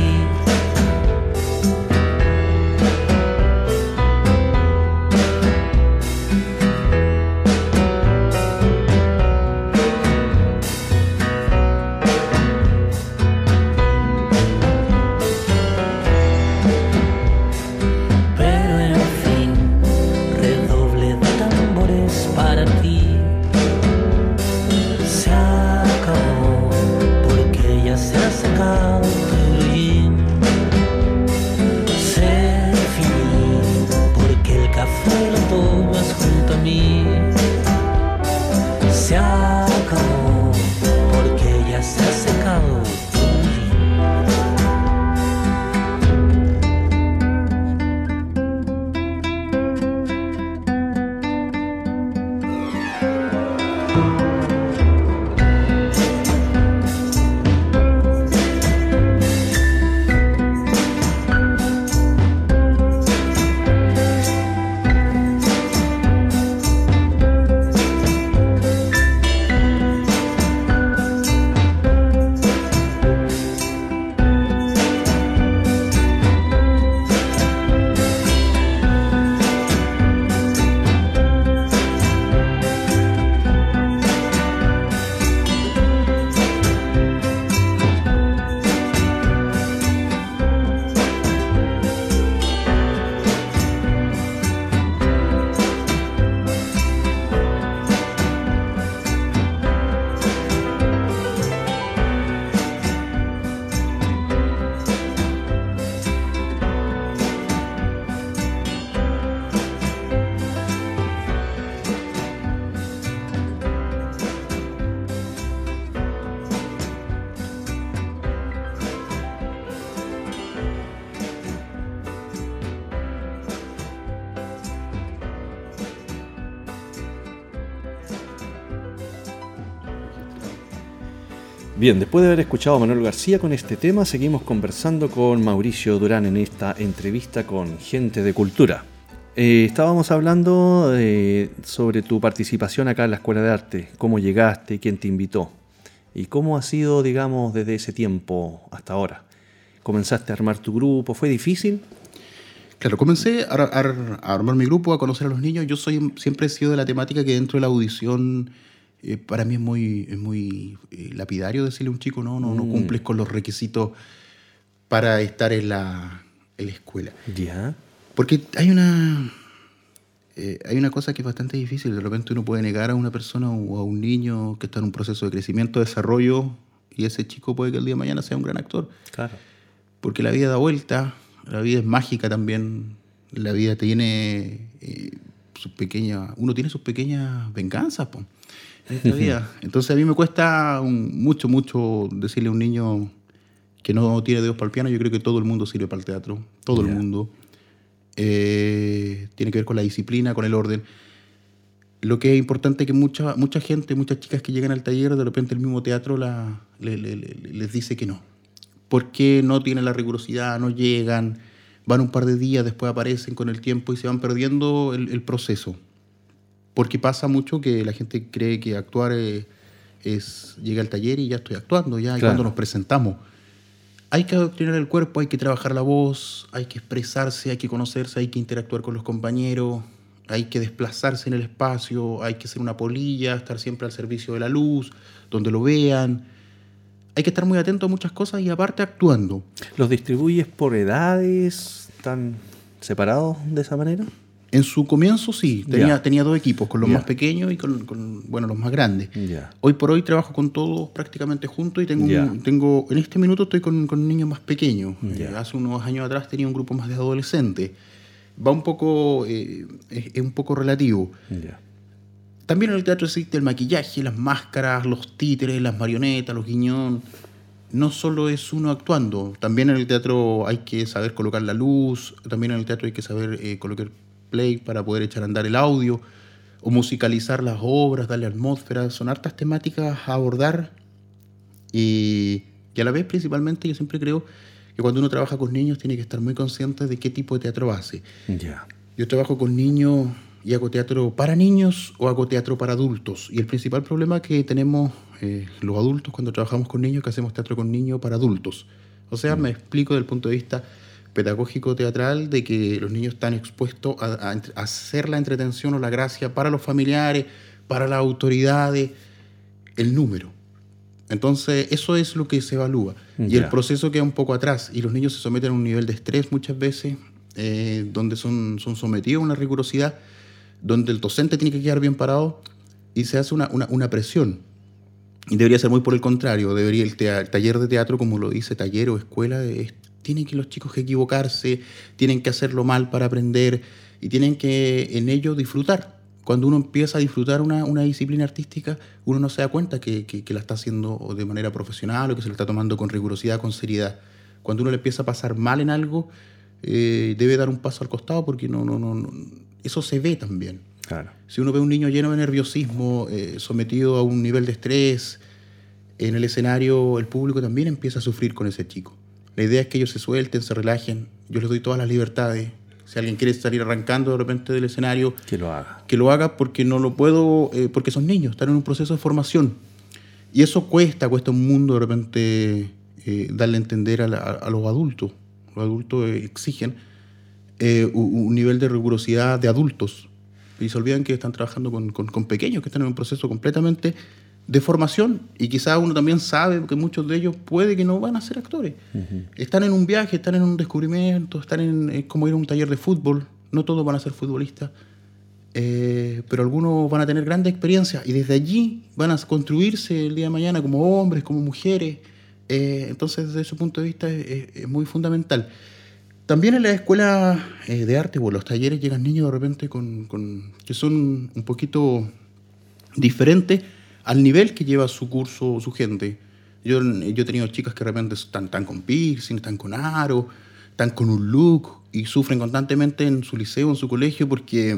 Bien, después de haber escuchado a Manuel García con este tema, seguimos conversando con Mauricio Durán en esta entrevista con Gente de Cultura. Estábamos hablando sobre tu participación acá en la Escuela de Arte, cómo llegaste, quién te invitó y cómo ha sido, digamos, desde ese tiempo hasta ahora. ¿Comenzaste a armar tu grupo? ¿Fue difícil? Claro, comencé a armar mi grupo, a conocer a los niños. Yo siempre he sido de la temática que dentro de la audición para mí es muy lapidario decirle a un chico no cumples con los requisitos para estar en la escuela. Ya. Porque hay una cosa que es bastante difícil. De repente uno puede negar a una persona o a un niño que está en un proceso de crecimiento, desarrollo, y ese chico puede que el día de mañana sea un gran actor. Claro. Porque la vida da vuelta, la vida es mágica también, la vida tiene uno tiene sus pequeñas venganzas, po, en esta vida. Entonces a mí me cuesta mucho decirle a un niño que no tiene dedos para el piano. Yo creo que todo el mundo sirve para el teatro, todo el mundo. Tiene que ver con la disciplina, con el orden. Lo que es importante es que mucha gente, muchas chicas que llegan al taller, de repente el mismo teatro les dice que no. Porque no tienen la rigurosidad, no llegan, van un par de días, después aparecen con el tiempo y se van perdiendo el proceso. Porque pasa mucho que la gente cree que actuar llega al taller y ya estoy actuando, ya, claro. Y cuando nos presentamos. Hay que adoctrinar el cuerpo, hay que trabajar la voz, hay que expresarse, hay que conocerse, hay que interactuar con los compañeros, hay que desplazarse en el espacio, hay que ser una polilla, estar siempre al servicio de la luz, donde lo vean. Hay que estar muy atento a muchas cosas y aparte actuando. ¿Los distribuyes por edades? ¿Están separados de esa manera? En su comienzo sí, tenía 2 equipos, con los más pequeños y con los más grandes. Hoy por hoy trabajo con todos prácticamente juntos y tengo en este minuto estoy con niños más pequeños. Hace unos años atrás tenía un grupo más de adolescentes. Va un poco, es un poco relativo. También en el teatro existe el maquillaje, las máscaras, los títeres, las marionetas, los guiñón. No solo es uno actuando, también en el teatro hay que saber colocar la luz, también en el teatro hay que saber colocar play para poder echar a andar el audio, o musicalizar las obras, darle atmósfera. Son hartas temáticas a abordar y a la vez principalmente yo siempre creo que cuando uno trabaja con niños tiene que estar muy consciente de qué tipo de teatro hace. Yo trabajo con niños y hago teatro para niños o hago teatro para adultos. Y el principal problema que tenemos los adultos cuando trabajamos con niños es que hacemos teatro con niños para adultos. O sea, me explico desde el punto de vista pedagógico teatral de que los niños están expuestos a hacer la entretención o la gracia para los familiares, para las autoridades, el número. Entonces, eso es lo que se evalúa. Y el proceso queda un poco atrás. Y los niños se someten a un nivel de estrés muchas veces, donde son sometidos a una rigurosidad, donde el docente tiene que quedar bien parado y se hace una presión. Y debería ser muy por el contrario. Debería el taller de teatro, como lo dice, taller o escuela, tienen que los chicos que equivocarse, tienen que hacerlo mal para aprender y tienen que en ello disfrutar. Cuando uno empieza a disfrutar una disciplina artística, uno no se da cuenta que la está haciendo de manera profesional o que se lo está tomando con rigurosidad, con seriedad. Cuando uno le empieza a pasar mal en algo, debe dar un paso al costado porque no eso se ve también. Claro. Si uno ve a un niño lleno de nerviosismo, sometido a un nivel de estrés, en el escenario el público también empieza a sufrir con ese chico. La idea es que ellos se suelten, se relajen. Yo les doy todas las libertades. Si alguien quiere salir arrancando de repente del escenario, que lo haga. Que lo haga porque no lo puedo, porque son niños, están en un proceso de formación. Y eso cuesta un mundo de repente darle a entender a los adultos. Los adultos exigen un nivel de rigurosidad de adultos. Y se olvidan que están trabajando con pequeños que están en un proceso completamente de formación. Y quizás uno también sabe que muchos de ellos puede que no van a ser actores. Están en un viaje, están en un descubrimiento, están en como ir a un taller de fútbol. No todos van a ser futbolistas, pero algunos van a tener grandes experiencias y desde allí van a construirse el día de mañana como hombres, como mujeres. Entonces, desde ese punto de vista es muy fundamental. También en la escuela de arte o los talleres llegan niños de repente que son un poquito diferentes al nivel que lleva su curso, su gente. Yo he tenido chicas que de repente están con piercing, están con aro, están con un look y sufren constantemente en su liceo, en su colegio, porque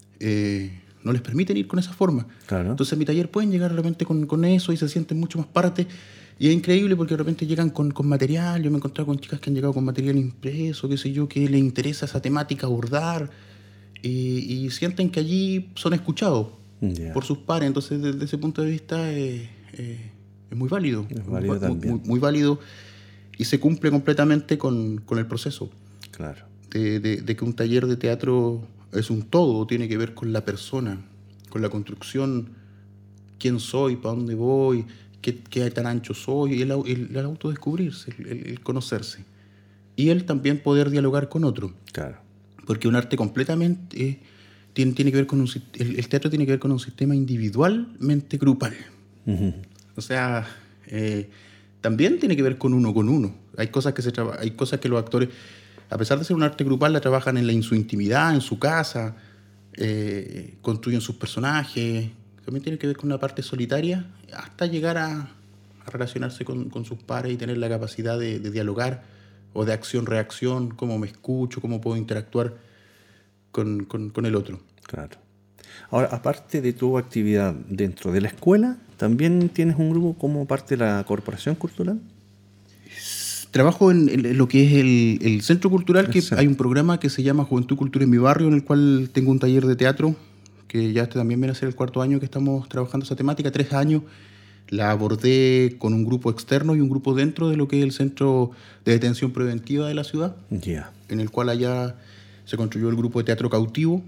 no les permiten ir con esa forma. Claro. Entonces a mi taller pueden llegar de repente con eso y se sienten mucho más parte Y es increíble porque de repente llegan con material. Yo me he encontrado con chicas que han llegado con material impreso, qué sé yo, que les interesa esa temática abordar y sienten que allí son escuchados por sus pares. Entonces, desde ese punto de vista es muy válido. Es válido también. Muy válido y se cumple completamente con el proceso. Claro. De que un taller de teatro es un todo, tiene que ver con la persona, con la construcción, quién soy, para dónde voy, qué tan ancho soy, el autodescubrirse, el conocerse. Y el también poder dialogar con otro. Claro. Porque un arte completamente tiene que ver con el teatro tiene que ver con un sistema individualmente grupal. Uh-huh. O sea, también tiene que ver con uno. Hay cosas que los actores, a pesar de ser un arte grupal, la trabajan en su intimidad, en su casa, construyen sus personajes. También tiene que ver con una parte solitaria hasta llegar a relacionarse con sus pares y tener la capacidad de dialogar o de acción-reacción, cómo me escucho, cómo puedo interactuar con el otro. Claro. Ahora, aparte de tu actividad dentro de la escuela, ¿también tienes un grupo como parte de la Corporación Cultural? Trabajo en lo que es el Centro Cultural, que hay un programa que se llama Juventud Cultura en mi barrio, en el cual tengo un taller de teatro, que ya también viene a ser el 4º año que estamos trabajando esa temática. 3 años la abordé con un grupo externo y un grupo dentro de lo que es el Centro de Detención Preventiva de la ciudad, en el cual allá se construyó el grupo de teatro cautivo,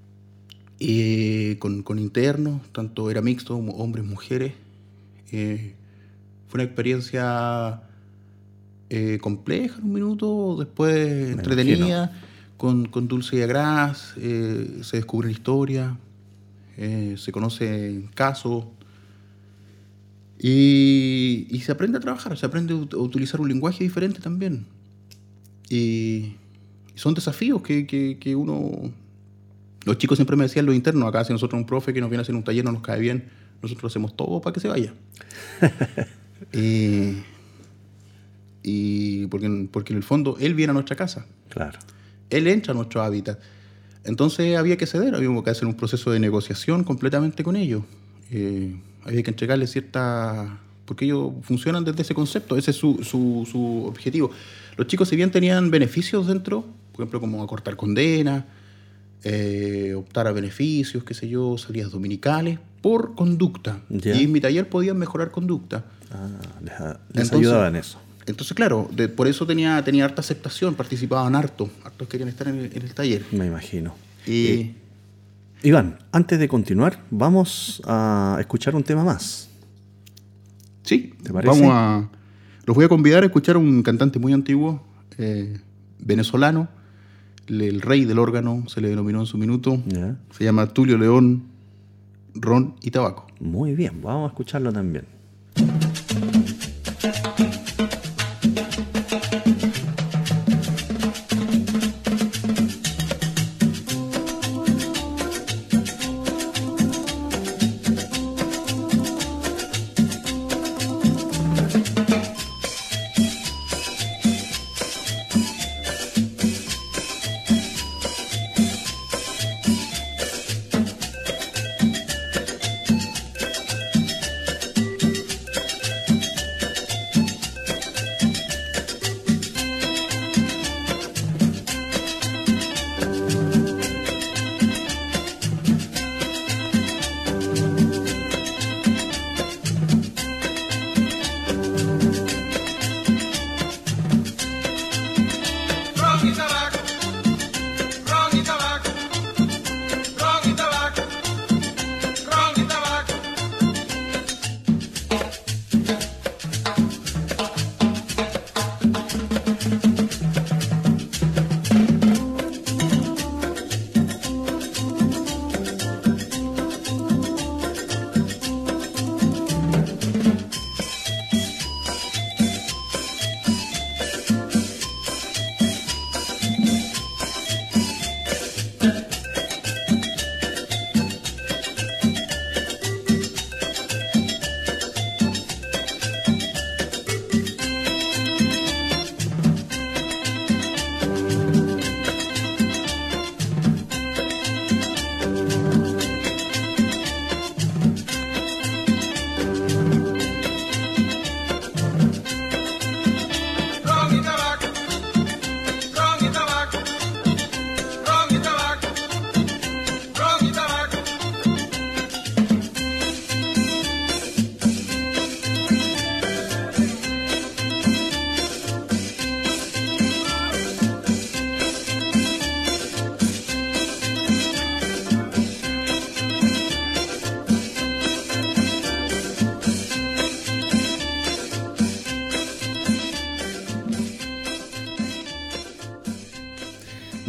con internos, tanto era mixto, hombres, mujeres. Fue una experiencia compleja en un minuto, después entretenida, con Dulce y Agraz, se descubren historias, se conocen casos y se aprende a trabajar, se aprende a utilizar un lenguaje diferente también. Y son desafíos que uno... Los chicos siempre me decían, los internos, acá si nosotros un profe que nos viene a hacer un taller no nos cae bien, nosotros hacemos todo para que se vaya. Y porque en el fondo él viene a nuestra casa. Claro. Él entra a nuestro hábitat. Entonces había que ceder, había que hacer un proceso de negociación completamente con ellos. Había que entregarle porque ellos funcionan desde ese concepto, ese es su objetivo. Los chicos, si bien tenían beneficios dentro, por ejemplo, como acortar condena, optar a beneficios, qué sé yo, salidas dominicales, por conducta. Ya. Y en mi taller podían mejorar conducta. Les ayudaba en eso. Entonces, claro, por eso tenía harta aceptación, participaban hartos querían estar en el taller. Me imagino. Y Iván, antes de continuar, vamos a escuchar un tema más. sí, ¿Te parece? Los voy a convidar a escuchar a un cantante muy antiguo, venezolano, el rey del órgano, se le denominó en su minuto. Ya. Se llama Tulio León, Ron y Tabaco. Muy bien, vamos a escucharlo también.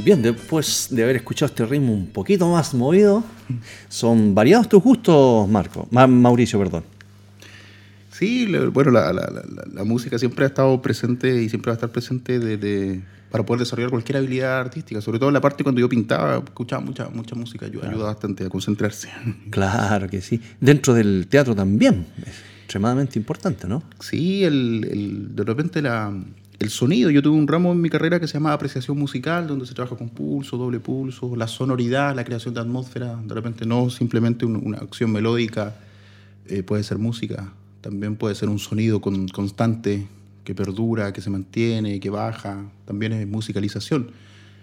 Bien, después de haber escuchado este ritmo un poquito más movido, ¿son variados tus gustos, Mauricio, perdón? Sí, bueno, la música siempre ha estado presente y siempre va a estar presente para poder desarrollar cualquier habilidad artística. Sobre todo en la parte cuando yo pintaba, escuchaba mucha música, ayuda bastante a concentrarse. Claro que sí. Dentro del teatro también, es extremadamente importante, ¿no? Sí, de repente el sonido. Yo tuve un ramo en mi carrera que se llama apreciación musical, donde se trabaja con pulso, doble pulso, la sonoridad, la creación de atmósfera. De repente no simplemente una acción melódica, puede ser música. También puede ser un sonido constante que perdura, que se mantiene, que baja. También es musicalización.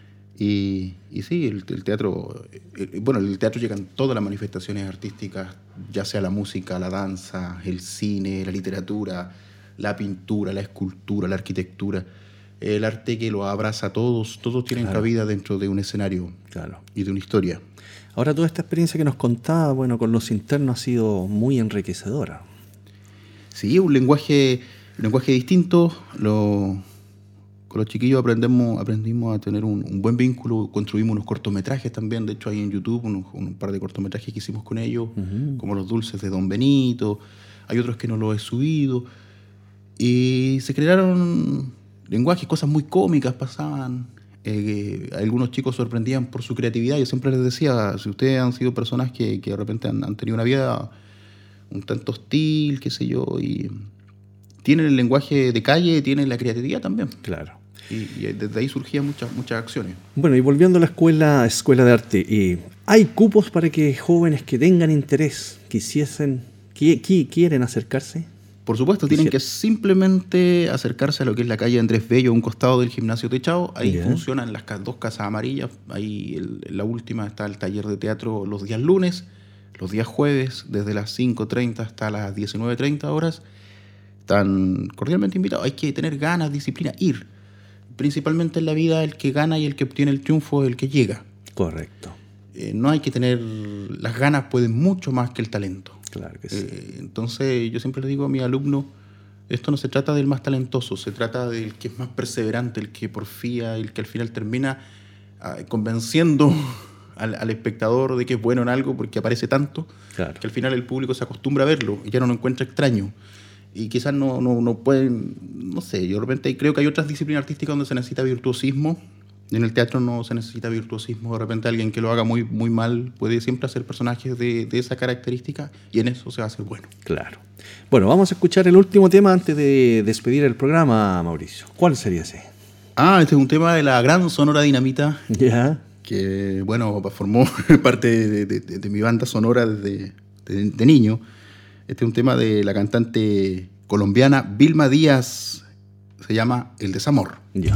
Y sí, el teatro... el teatro llegan todas las manifestaciones artísticas, ya sea la música, la danza, el cine, la literatura, la pintura, la escultura, la arquitectura. El arte que lo abraza a todos. Todos tienen cabida dentro de un escenario y de una historia. Ahora, toda esta experiencia que nos contaba, con los internos ha sido muy enriquecedora. Sí, un lenguaje distinto. Con los chiquillos aprendimos a tener un buen vínculo. Construimos unos cortometrajes también. De hecho, hay en YouTube un par de cortometrajes que hicimos con ellos, como Los Dulces de Don Benito. Hay otros que no los he subido. Y se crearon lenguajes, cosas muy cómicas pasaban. Algunos chicos sorprendían por su creatividad. Yo siempre les decía, si ustedes han sido personas que de repente han tenido una vida un tanto hostil, qué sé yo, y tienen el lenguaje de calle, tienen la creatividad también. Claro. Y desde ahí surgían muchas acciones. Bueno, y volviendo a la escuela de arte, ¿hay cupos para que jóvenes que tengan interés, quieren acercarse? Por supuesto, tienen que simplemente acercarse a lo que es la calle Andrés Bello, a un costado del gimnasio techado. Ahí funcionan las dos casas amarillas. Ahí en la última está el taller de teatro los días lunes, los días jueves, desde las 5:30 hasta las 19:30 horas. Están cordialmente invitados. Hay que tener ganas, disciplina, ir. Principalmente en la vida, el que gana y el que obtiene el triunfo es el que llega. Correcto. No hay que tener... Las ganas pueden mucho más que el talento. Claro que sí. Entonces, yo siempre le digo a mis alumnos, esto no se trata del más talentoso, se trata del que es más perseverante, el que porfía, el que al final termina convenciendo al espectador de que es bueno en algo porque aparece tanto, que al final el público se acostumbra a verlo y ya no lo encuentra extraño. Y quizás no pueden, no sé, yo de repente creo que hay otras disciplinas artísticas donde se necesita virtuosismo. En el teatro no se necesita virtuosismo. De repente alguien que lo haga muy, muy mal puede siempre hacer personajes de esa característica y en eso se va a hacer bueno. Claro. Bueno, vamos a escuchar el último tema antes de despedir el programa, Mauricio. ¿Cuál sería ese? Este es un tema de la gran Sonora Dinamita. Ya. Que, bueno, formó parte de mi banda sonora desde de niño. Este es un tema de la cantante colombiana Vilma Díaz. Se llama El Desamor. Ya.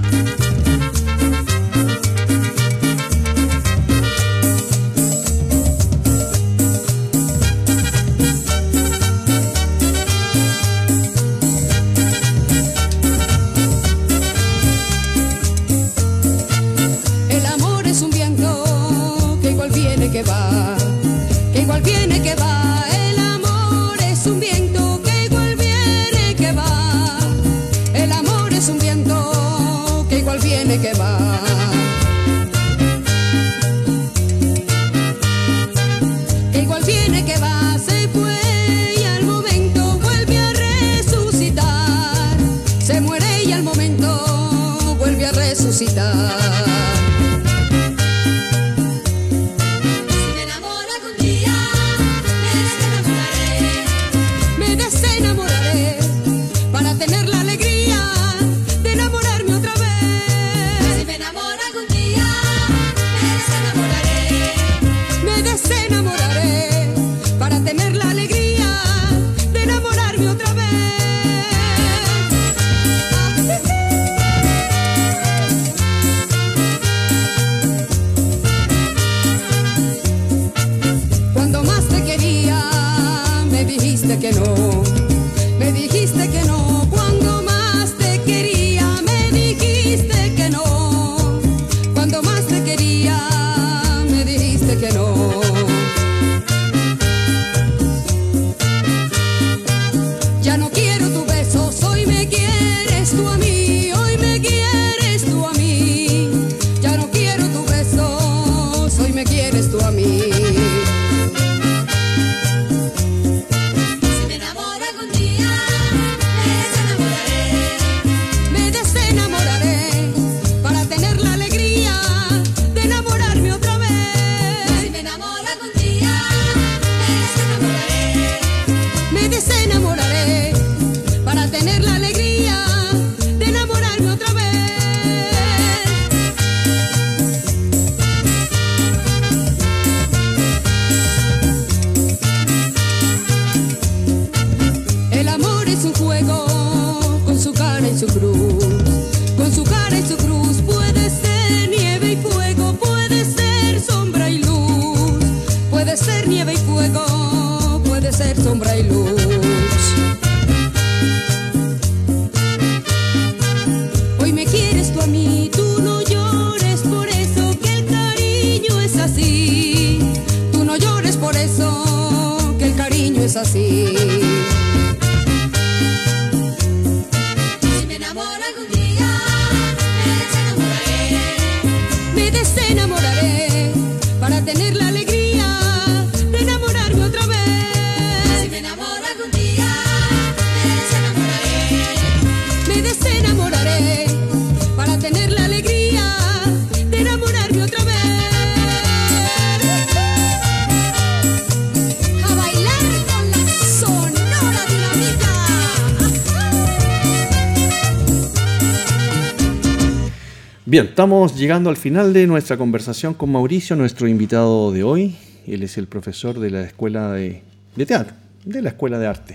Hoy me quieres tú a mí, ya no quiero tu de ser sombra y luz. Hoy me quieres tú a mí, tú no llores por eso, que el cariño es así. Tú no llores por eso, que el cariño es así. Tener la alegría de enamorarme otra vez. Si me enamoro algún día, me desenamoraré para tener la alegría de enamorarme otra vez. A bailar con la Sonora Dinamita. Bien, estamos llegando al final de nuestra conversación con Mauricio, nuestro invitado de hoy. Él es el profesor de la Escuela de Teatro, de la Escuela de Arte.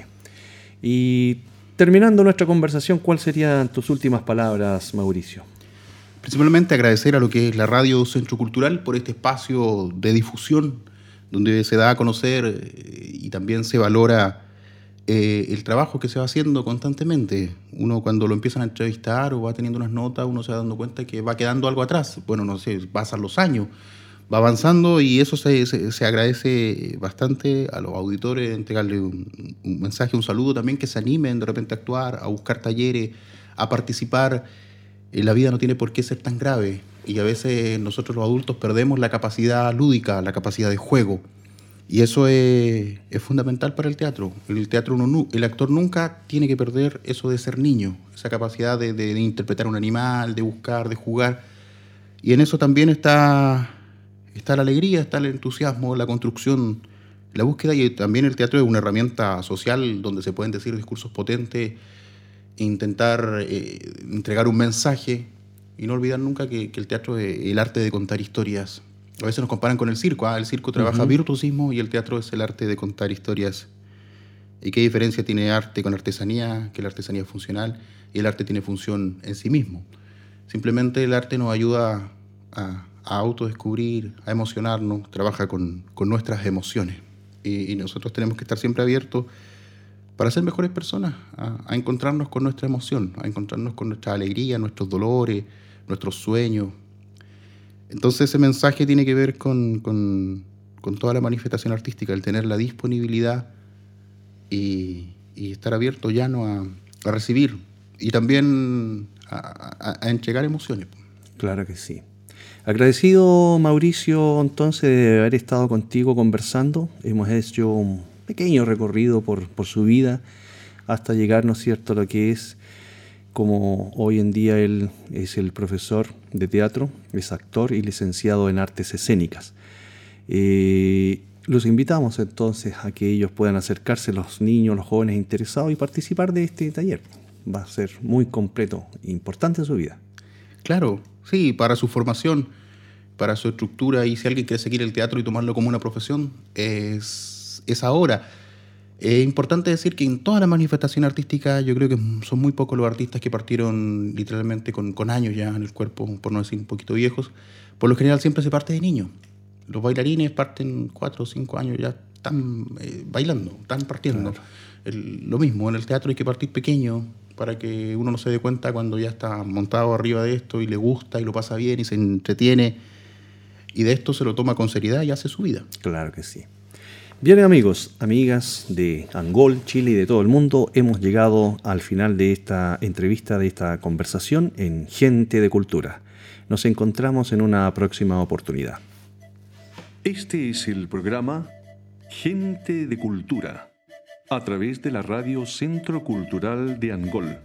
Y terminando nuestra conversación, ¿cuáles serían tus últimas palabras, Mauricio? Principalmente agradecer a lo que es la Radio Centro Cultural por este espacio de difusión donde se da a conocer y también se valora el trabajo que se va haciendo constantemente. Uno cuando lo empiezan a entrevistar o va teniendo unas notas, uno se va dando cuenta que va quedando algo atrás. Bueno, no sé, pasan los años, va avanzando y eso se agradece bastante a los auditores, entregarle un mensaje, un saludo también, que se animen de repente a actuar, a buscar talleres, a participar. La vida no tiene por qué ser tan grave y a veces nosotros los adultos perdemos la capacidad lúdica, la capacidad de juego. Y eso es fundamental para el teatro. El actor nunca tiene que perder eso de ser niño, esa capacidad de interpretar un animal, de buscar, de jugar. Y en eso también está la alegría, está el entusiasmo, la construcción, la búsqueda. Y también el teatro es una herramienta social donde se pueden decir discursos potentes, e intentar entregar un mensaje. Y no olvidar nunca que el teatro es el arte de contar historias. A veces nos comparan con el circo. El circo trabaja virtuosismo y el teatro es el arte de contar historias. ¿Y qué diferencia tiene arte con artesanía? Que la artesanía es funcional y el arte tiene función en sí mismo. Simplemente el arte nos ayuda a autodescubrir, a emocionarnos, trabaja con nuestras emociones. Y nosotros tenemos que estar siempre abiertos para ser mejores personas, a encontrarnos con nuestra emoción, a encontrarnos con nuestra alegría, nuestros dolores, nuestros sueños. Entonces ese mensaje tiene que ver con toda la manifestación artística, el tener la disponibilidad y estar abierto, llano a recibir y también a entregar emociones. Claro que sí. Agradecido, Mauricio, entonces, de haber estado contigo conversando. Hemos hecho un pequeño recorrido por su vida hasta llegar, ¿no es cierto?, a lo que es, como hoy en día él es el profesor de teatro, es actor y licenciado en artes escénicas. Los invitamos entonces a que ellos puedan acercarse, los niños, los jóvenes interesados, y participar de este taller. Va a ser muy completo e importante en su vida. Claro, sí, para su formación, para su estructura, y si alguien quiere seguir el teatro y tomarlo como una profesión, es ahora. Es importante decir que en toda la manifestación artística yo creo que son muy pocos los artistas que partieron literalmente con años ya en el cuerpo, por no decir un poquito viejos. Por lo general siempre se parte de niños. Los bailarines parten 4 o 5 años, ya están bailando, están partiendo. Claro. Lo mismo, en el teatro hay que partir pequeño para que uno no se dé cuenta cuando ya está montado arriba de esto y le gusta y lo pasa bien y se entretiene. Y de esto se lo toma con seriedad y hace su vida. Claro que sí. Bien, amigos, amigas de Angol, Chile y de todo el mundo, hemos llegado al final de esta entrevista, de esta conversación en Gente de Cultura. Nos encontramos en una próxima oportunidad. Este es el programa Gente de Cultura, a través de la Radio Centro Cultural de Angol.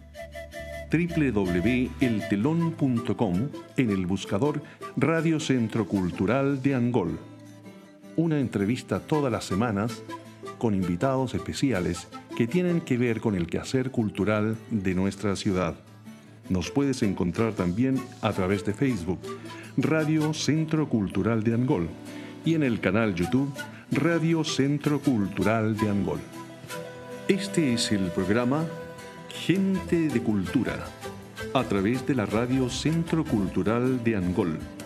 www.eltelon.com, en el buscador Radio Centro Cultural de Angol. Una entrevista todas las semanas con invitados especiales que tienen que ver con el quehacer cultural de nuestra ciudad. Nos puedes encontrar también a través de Facebook, Radio Centro Cultural de Angol, y en el canal YouTube, Radio Centro Cultural de Angol. Este es el programa Gente de Cultura, a través de la Radio Centro Cultural de Angol.